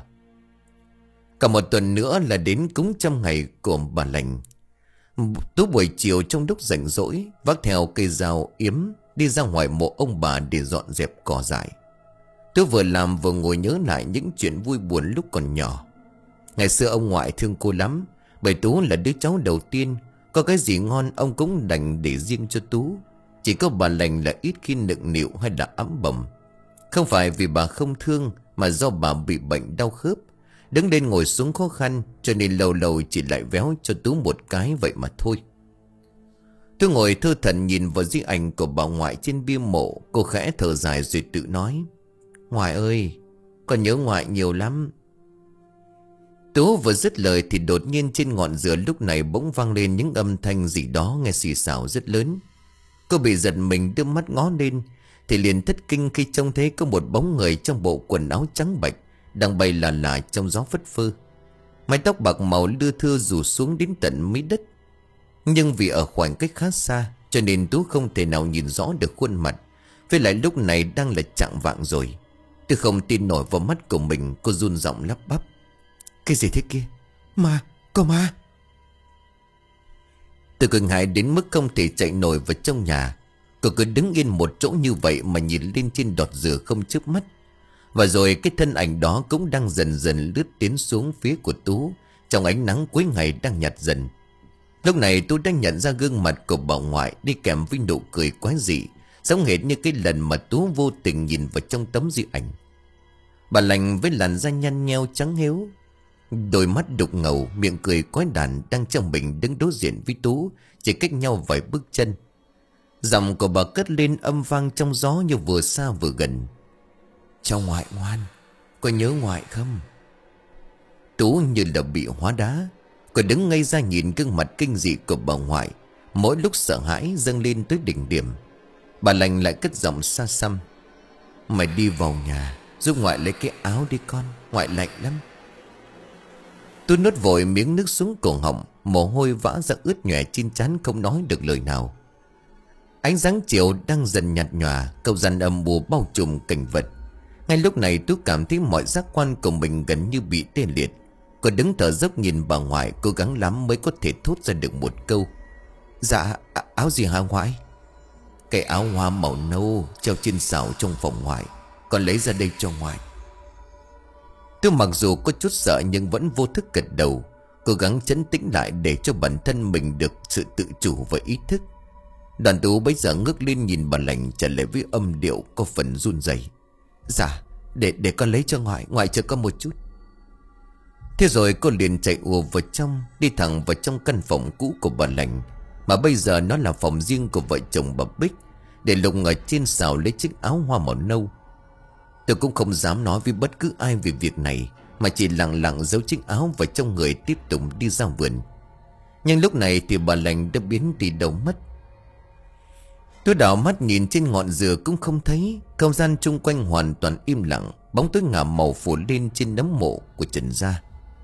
Cả một tuần nữa là đến cúng trăm ngày của bà Lành. Tú buổi chiều trong lúc rảnh rỗi vác theo cây dao yếm đi ra ngoài mộ ông bà để dọn dẹp cỏ dại. Tú vừa làm vừa ngồi nhớ lại những chuyện vui buồn lúc còn nhỏ. Ngày xưa ông ngoại thương cô lắm, bởi Tú là đứa cháu đầu tiên. Có cái gì ngon ông cũng đành để riêng cho Tú. Chỉ có bà Lành là ít khi nựng nịu hay là ẵm bầm. Không phải vì bà không thương, mà do bà bị bệnh đau khớp, đứng lên ngồi xuống khó khăn, cho nên lâu lâu chỉ lại véo cho Tú một cái vậy mà thôi. Tôi ngồi thơ thẩn nhìn vào di ảnh của bà ngoại trên bia mộ. Cô khẽ thở dài rồi tự nói: Ngoại ơi, con nhớ ngoại nhiều lắm. Tú vừa dứt lời thì đột nhiên trên ngọn dừa lúc này bỗng vang lên những âm thanh gì đó nghe xì xào rất lớn. Cô bị giật mình đưa mắt ngó lên thì liền thất kinh khi trông thấy có một bóng người trong bộ quần áo trắng bạch đang bay là là trong gió phất phơ. Mái tóc bạc màu lưa thưa rủ xuống đến tận mí đất. Nhưng vì ở khoảng cách khá xa cho nên Tú không thể nào nhìn rõ được khuôn mặt. Với lại lúc này đang là chạng vạng rồi. Tôi không tin nổi vào mắt của mình. Cô run giọng lắp bắp: Cái gì thế kia? Ma, có ma. Tôi kinh hãi đến mức không thể chạy nổi vào trong nhà. Cô cứ đứng yên một chỗ như vậy mà nhìn lên trên đọt dừa không chớp mắt. Và rồi cái thân ảnh đó cũng đang dần dần lướt tiến xuống phía của Tú trong ánh nắng cuối ngày đang nhạt dần. Lúc này Tú đã nhận ra gương mặt của bà ngoại đi kèm với nụ cười quái dị, giống hệt như cái lần mà Tú vô tình nhìn vào trong tấm di ảnh. Bà Lành với làn da nhăn nheo trắng héo, đôi mắt đục ngầu, miệng cười quái đản đang trong mình đứng đối diện với Tú, chỉ cách nhau vài bước chân. Giọng của bà cất lên âm vang trong gió như vừa xa vừa gần: Cháu ngoại ngoan, có nhớ ngoại không? Tú như là bị hóa đá. Cô đứng ngây ra nhìn gương mặt kinh dị của bà ngoại, mỗi lúc sợ hãi dâng lên tới đỉnh điểm. Bà Lành lại cất giọng xa xăm: Mày đi vào nhà giúp ngoại lấy cái áo đi con, ngoại lạnh lắm. Tôi nuốt vội miếng nước xuống cổ họng, mồ hôi vã ra ướt nhòe trên trán không nói được lời nào. Ánh sáng chiều đang dần nhạt nhòa, câu dàn âm bùa bao trùm cảnh vật. Ngay lúc này tôi cảm thấy mọi giác quan của mình gần như bị tê liệt. Cô đứng thở dốc nhìn bà ngoại, cố gắng lắm mới có thể thốt ra được một câu: Dạ, áo gì hả ngoại? Cái áo hoa màu nâu treo trên sào trong phòng ngoại, con lấy ra đây cho ngoại. Tôi mặc dù có chút sợ nhưng vẫn vô thức gật đầu. cố gắng trấn tĩnh lại để cho bản thân mình được sự tự chủ và ý thức. Đoàn Tú bấy giờ ngước lên nhìn bà lành, trả lời với âm điệu có phần run rẩy: Dạ, để để con lấy cho ngoại, ngoại chờ con một chút. Thế rồi cô liền chạy ùa vào trong, đi thẳng vào trong căn phòng cũ của bà lành, mà bây giờ nó là phòng riêng của vợ chồng bà Bích, để lục ở trên xào lấy chiếc áo hoa màu nâu. Tôi cũng không dám nói với bất cứ ai về việc này, mà chỉ lặng lặng giấu chiếc áo vào trong người, tiếp tục đi ra vườn. Nhưng lúc này thì bà lành đã biến đi đâu mất. Tôi đảo mắt nhìn trên ngọn dừa cũng không thấy. Không gian chung quanh hoàn toàn im lặng, bóng tối ngả màu phủ lên trên nấm mộ của Trần gia.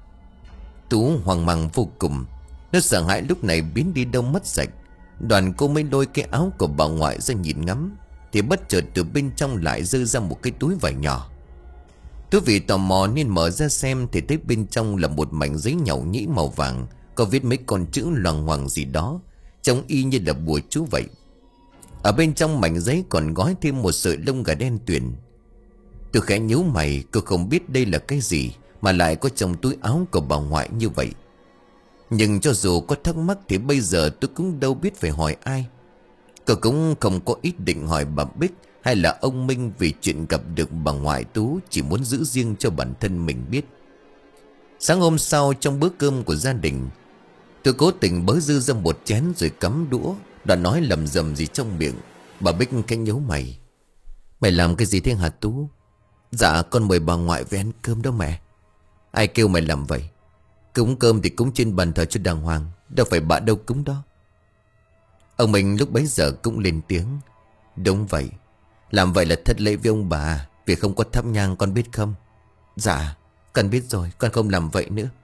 Tú hoang mang vô cùng, nó sợ hãi lúc này biến đi đâu mất sạch. Đoàn cô mới lôi cái áo của bà ngoại ra nhìn ngắm, thì bất chợt từ bên trong lại rơi ra một cái túi vải nhỏ. Tú vì tò mò nên mở ra xem, thì thấy bên trong là một mảnh giấy nhàu nhĩ màu vàng, có viết mấy con chữ loằng ngoằng gì đó, trông y như là bùa chú vậy. Ở bên trong mảnh giấy còn gói thêm một sợi lông gà đen tuyền. Tôi khẽ nhíu mày, cô không biết đây là cái gì mà lại có trong túi áo của bà ngoại như vậy. Nhưng cho dù có thắc mắc thì bây giờ tôi cũng đâu biết phải hỏi ai. Cô cũng không có ý định hỏi bà Bích hay là ông Minh, vì chuyện gặp được bà ngoại Tú chỉ muốn giữ riêng cho bản thân mình biết. Sáng hôm sau, trong bữa cơm của gia đình, tôi cố tình bới dư ra một chén rồi cắm đũa, đã nói lầm rầm gì trong miệng. Bà Bích cái nhíu mày: Mày làm cái gì thế hả Tú? Dạ con mời bà ngoại về ăn cơm đó mẹ. Ai kêu mày làm vậy? Cúng cơm thì cúng trên bàn thờ cho đàng hoàng, đâu phải bạ đâu cúng đó. Ông Minh lúc bấy giờ cũng lên tiếng: Đúng vậy, làm vậy là thất lễ với ông bà, vì không có thắp nhang, con biết không? Dạ con biết rồi, con không làm vậy nữa.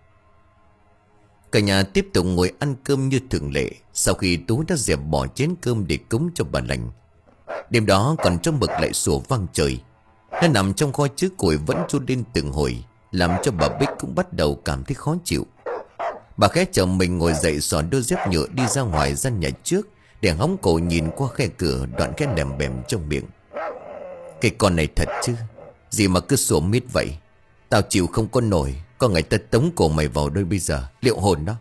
Cả nhà tiếp tục ngồi ăn cơm như thường lệ, sau khi Tú đã dẹp bỏ chén cơm để cúng cho bà lành. Đêm đó còn trong mực lại sủa vang trời. Nó nằm trong kho chứa củi vẫn run lên từng hồi, làm cho bà Bích cũng bắt đầu cảm thấy khó chịu. Bà khẽ chồng mình ngồi dậy, xỏ đôi dép nhựa đi ra ngoài gian nhà trước, để hóng cổ nhìn qua khe cửa, đoạn cái lèm bèm trong miệng: Cái con này thật chứ, gì mà cứ sủa mít vậy. Tao chịu không có nổi, có ngày ta tống cổ mày vào đôi bây giờ, liệu hồn đó.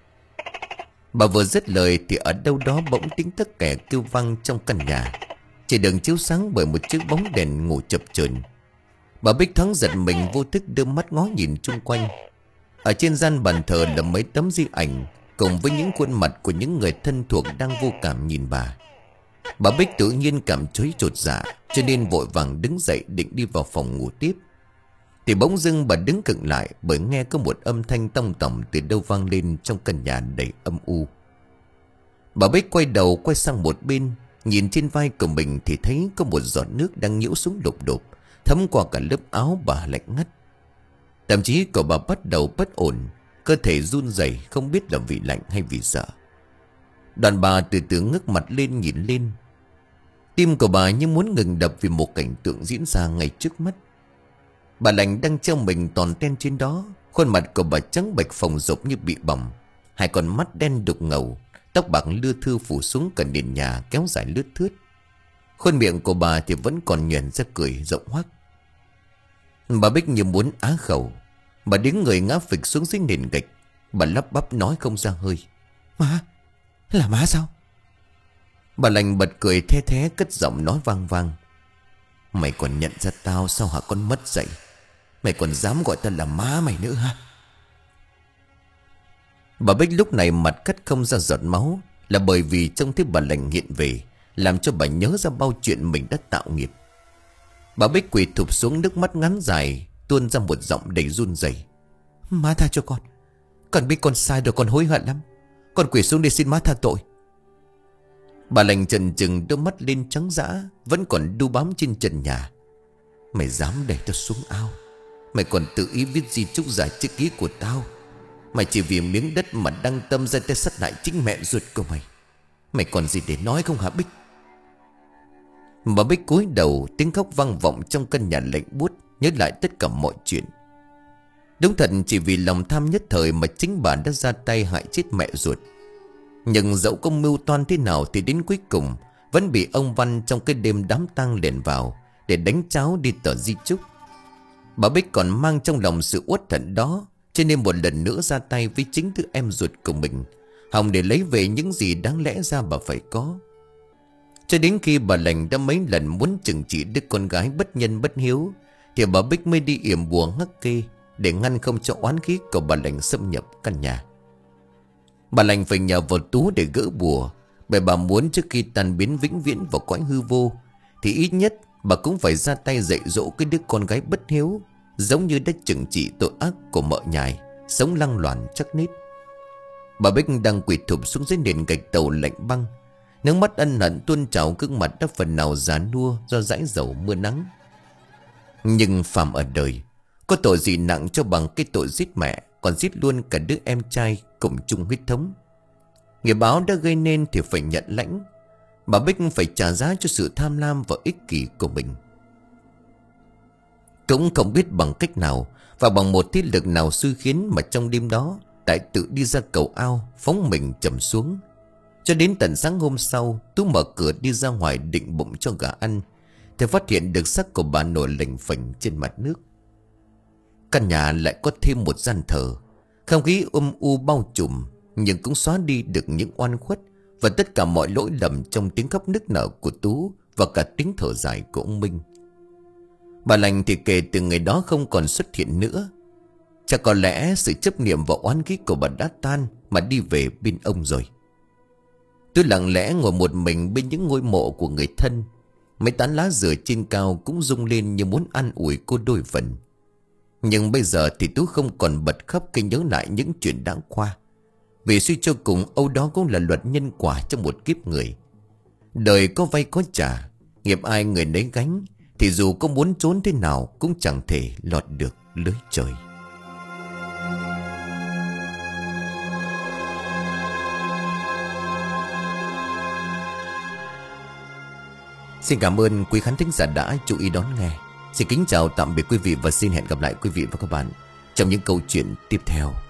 Bà vừa dứt lời thì ở đâu đó bỗng tiếng tất kẻ kêu vang trong căn nhà, chỉ đường chiếu sáng bởi một chiếc bóng đèn ngủ chập chờn. Bà Bích thoáng giật mình, vô thức đưa mắt ngó nhìn chung quanh. Ở trên gian bàn thờ là mấy tấm di ảnh, cùng với những khuôn mặt của những người thân thuộc đang vô cảm nhìn bà. Bà Bích tự nhiên cảm thấy chột dạ, cho nên vội vàng đứng dậy định đi vào phòng ngủ tiếp. Thì bỗng dưng bà đứng khựng lại, bởi nghe có một âm thanh tông tỏng từ đâu vang lên trong căn nhà đầy âm u. Bà Bích quay đầu quay sang một bên, nhìn trên vai của mình thì thấy có một giọt nước đang nhiễu xuống đục đục, thấm qua cả lớp áo bà lạnh ngắt. Thậm chí của bà bắt đầu bất ổn, cơ thể run rẩy, không biết là vì lạnh hay vì sợ. Đoàn bà từ từ ngước mặt lên nhìn lên. Tim của bà như muốn ngừng đập vì một cảnh tượng diễn ra ngay trước mắt. Bà lành đang treo mình toàn ten trên đó, khuôn mặt của bà trắng bệch phồng rộp như bị bỏng, hai con mắt đen đục ngầu, tóc bạc lưa thưa phủ xuống cả nền nhà kéo dài lướt thướt. Khuôn miệng của bà thì vẫn còn nhoẻn ra cười rộng hoác. Bà Bích như muốn á khẩu, bà đứng người ngã phịch xuống dưới nền gạch. Bà lắp bắp nói không ra hơi: Má, là má sao? Bà lành bật cười the thé, cất giọng nói vang vang: Mày còn nhận ra tao sao hả con mất dạy? Mày còn dám gọi tao là má mày nữa hả? Bà Bích lúc này mặt cắt không ra giọt máu, là bởi vì trông thấy bà lành hiện về, làm cho bà nhớ ra bao chuyện mình đã tạo nghiệp. Bà Bích quỳ thụp xuống, nước mắt ngắn dài tuôn ra một giọng đầy run rẩy: Má tha cho con, con biết con sai rồi, con hối hận lắm. Con quỳ xuống để xin má tha tội. Bà lành chần chừng, đôi mắt lên trắng dã, vẫn còn đu bám trên trần nhà. Mày dám đẩy tao xuống ao, mày còn tự ý viết di chúc giải chữ ký của tao. Mày chỉ vì miếng đất mà đăng tâm ra tay sát hại chính mẹ ruột của mày. Mày còn gì để nói không hả Bích? Bà Bích cúi đầu, tiếng khóc vang vọng trong căn nhà lạnh buốt, nhớ lại tất cả mọi chuyện. Đúng thật, chỉ vì lòng tham nhất thời mà chính bà đã ra tay hại chết mẹ ruột. Nhưng dẫu có mưu toan thế nào thì đến cuối cùng vẫn bị ông Văn trong cái đêm đám tang lẻn vào để đánh cháo đi tờ di chúc. Bà Bích còn mang trong lòng sự uất hận đó, cho nên một lần nữa ra tay với chính đứa em ruột của mình, hòng để lấy về những gì đáng lẽ ra bà phải có. Cho đến khi bà lành đã mấy lần muốn trừng trị đứa con gái bất nhân bất hiếu, thì bà Bích mới đi yểm bùa ngắc kê để ngăn không cho oán khí của bà lành xâm nhập căn nhà. Bà lành phải nhờ vào Tú để gỡ bùa, bởi bà muốn trước khi tan biến vĩnh viễn vào cõi hư vô, thì ít nhất bà cũng phải ra tay dạy dỗ cái đứa con gái bất hiếu, giống như đã trừng trị tội ác của mợ nhài, sống lăng loàn chắc nít. Bà Bích đang quỳ thụp xuống dưới nền gạch tàu lạnh băng, nước mắt ân hận tuôn trào, gương mặt đã phần nào già nua do dãi dầu mưa nắng. Nhưng phàm ở đời, có tội gì nặng cho bằng cái tội giết mẹ, còn giết luôn cả đứa em trai cùng chung huyết thống. Nghiệp báo đã gây nên thì phải nhận lãnh. Bà Bích phải trả giá cho sự tham lam và ích kỷ của mình. Cũng không biết bằng cách nào và bằng một thế lực nào xui khiến mà trong đêm đó Đại tự đi ra cầu ao, phóng mình chầm xuống. Cho đến tận sáng hôm sau, Tú mở cửa đi ra ngoài định bụng cho gà ăn, thì phát hiện được xác của bà nổi lềnh phềnh trên mặt nước. Căn nhà lại có thêm một gian thờ. Không khí âm u bao trùm, nhưng cũng xóa đi được những oan khuất và tất cả mọi lỗi lầm trong tiếng khóc nức nở của Tú và cả tiếng thở dài của ông Minh. Bà lành thì kể từ ngày đó không còn xuất hiện nữa. Chắc có lẽ sự chấp niệm và oán khí của bà đã tan mà đi về bên ông rồi. Tôi lặng lẽ ngồi một mình bên những ngôi mộ của người thân. Mấy tán lá dừa trên cao cũng rung lên như muốn an ủi cô đôi phần. Nhưng bây giờ thì Tú không còn bật khóc khi nhớ lại những chuyện đã qua. Vì suy cho cùng âu đó cũng là luật nhân quả trong một kiếp người. Đời có vay có trả, nghiệp ai người nấy gánh, thì dù có muốn trốn thế nào cũng chẳng thể lọt được lưới trời. Xin cảm ơn quý khán thính giả đã chú ý đón nghe. Xin kính chào tạm biệt quý vị và xin hẹn gặp lại quý vị và các bạn trong những câu chuyện tiếp theo.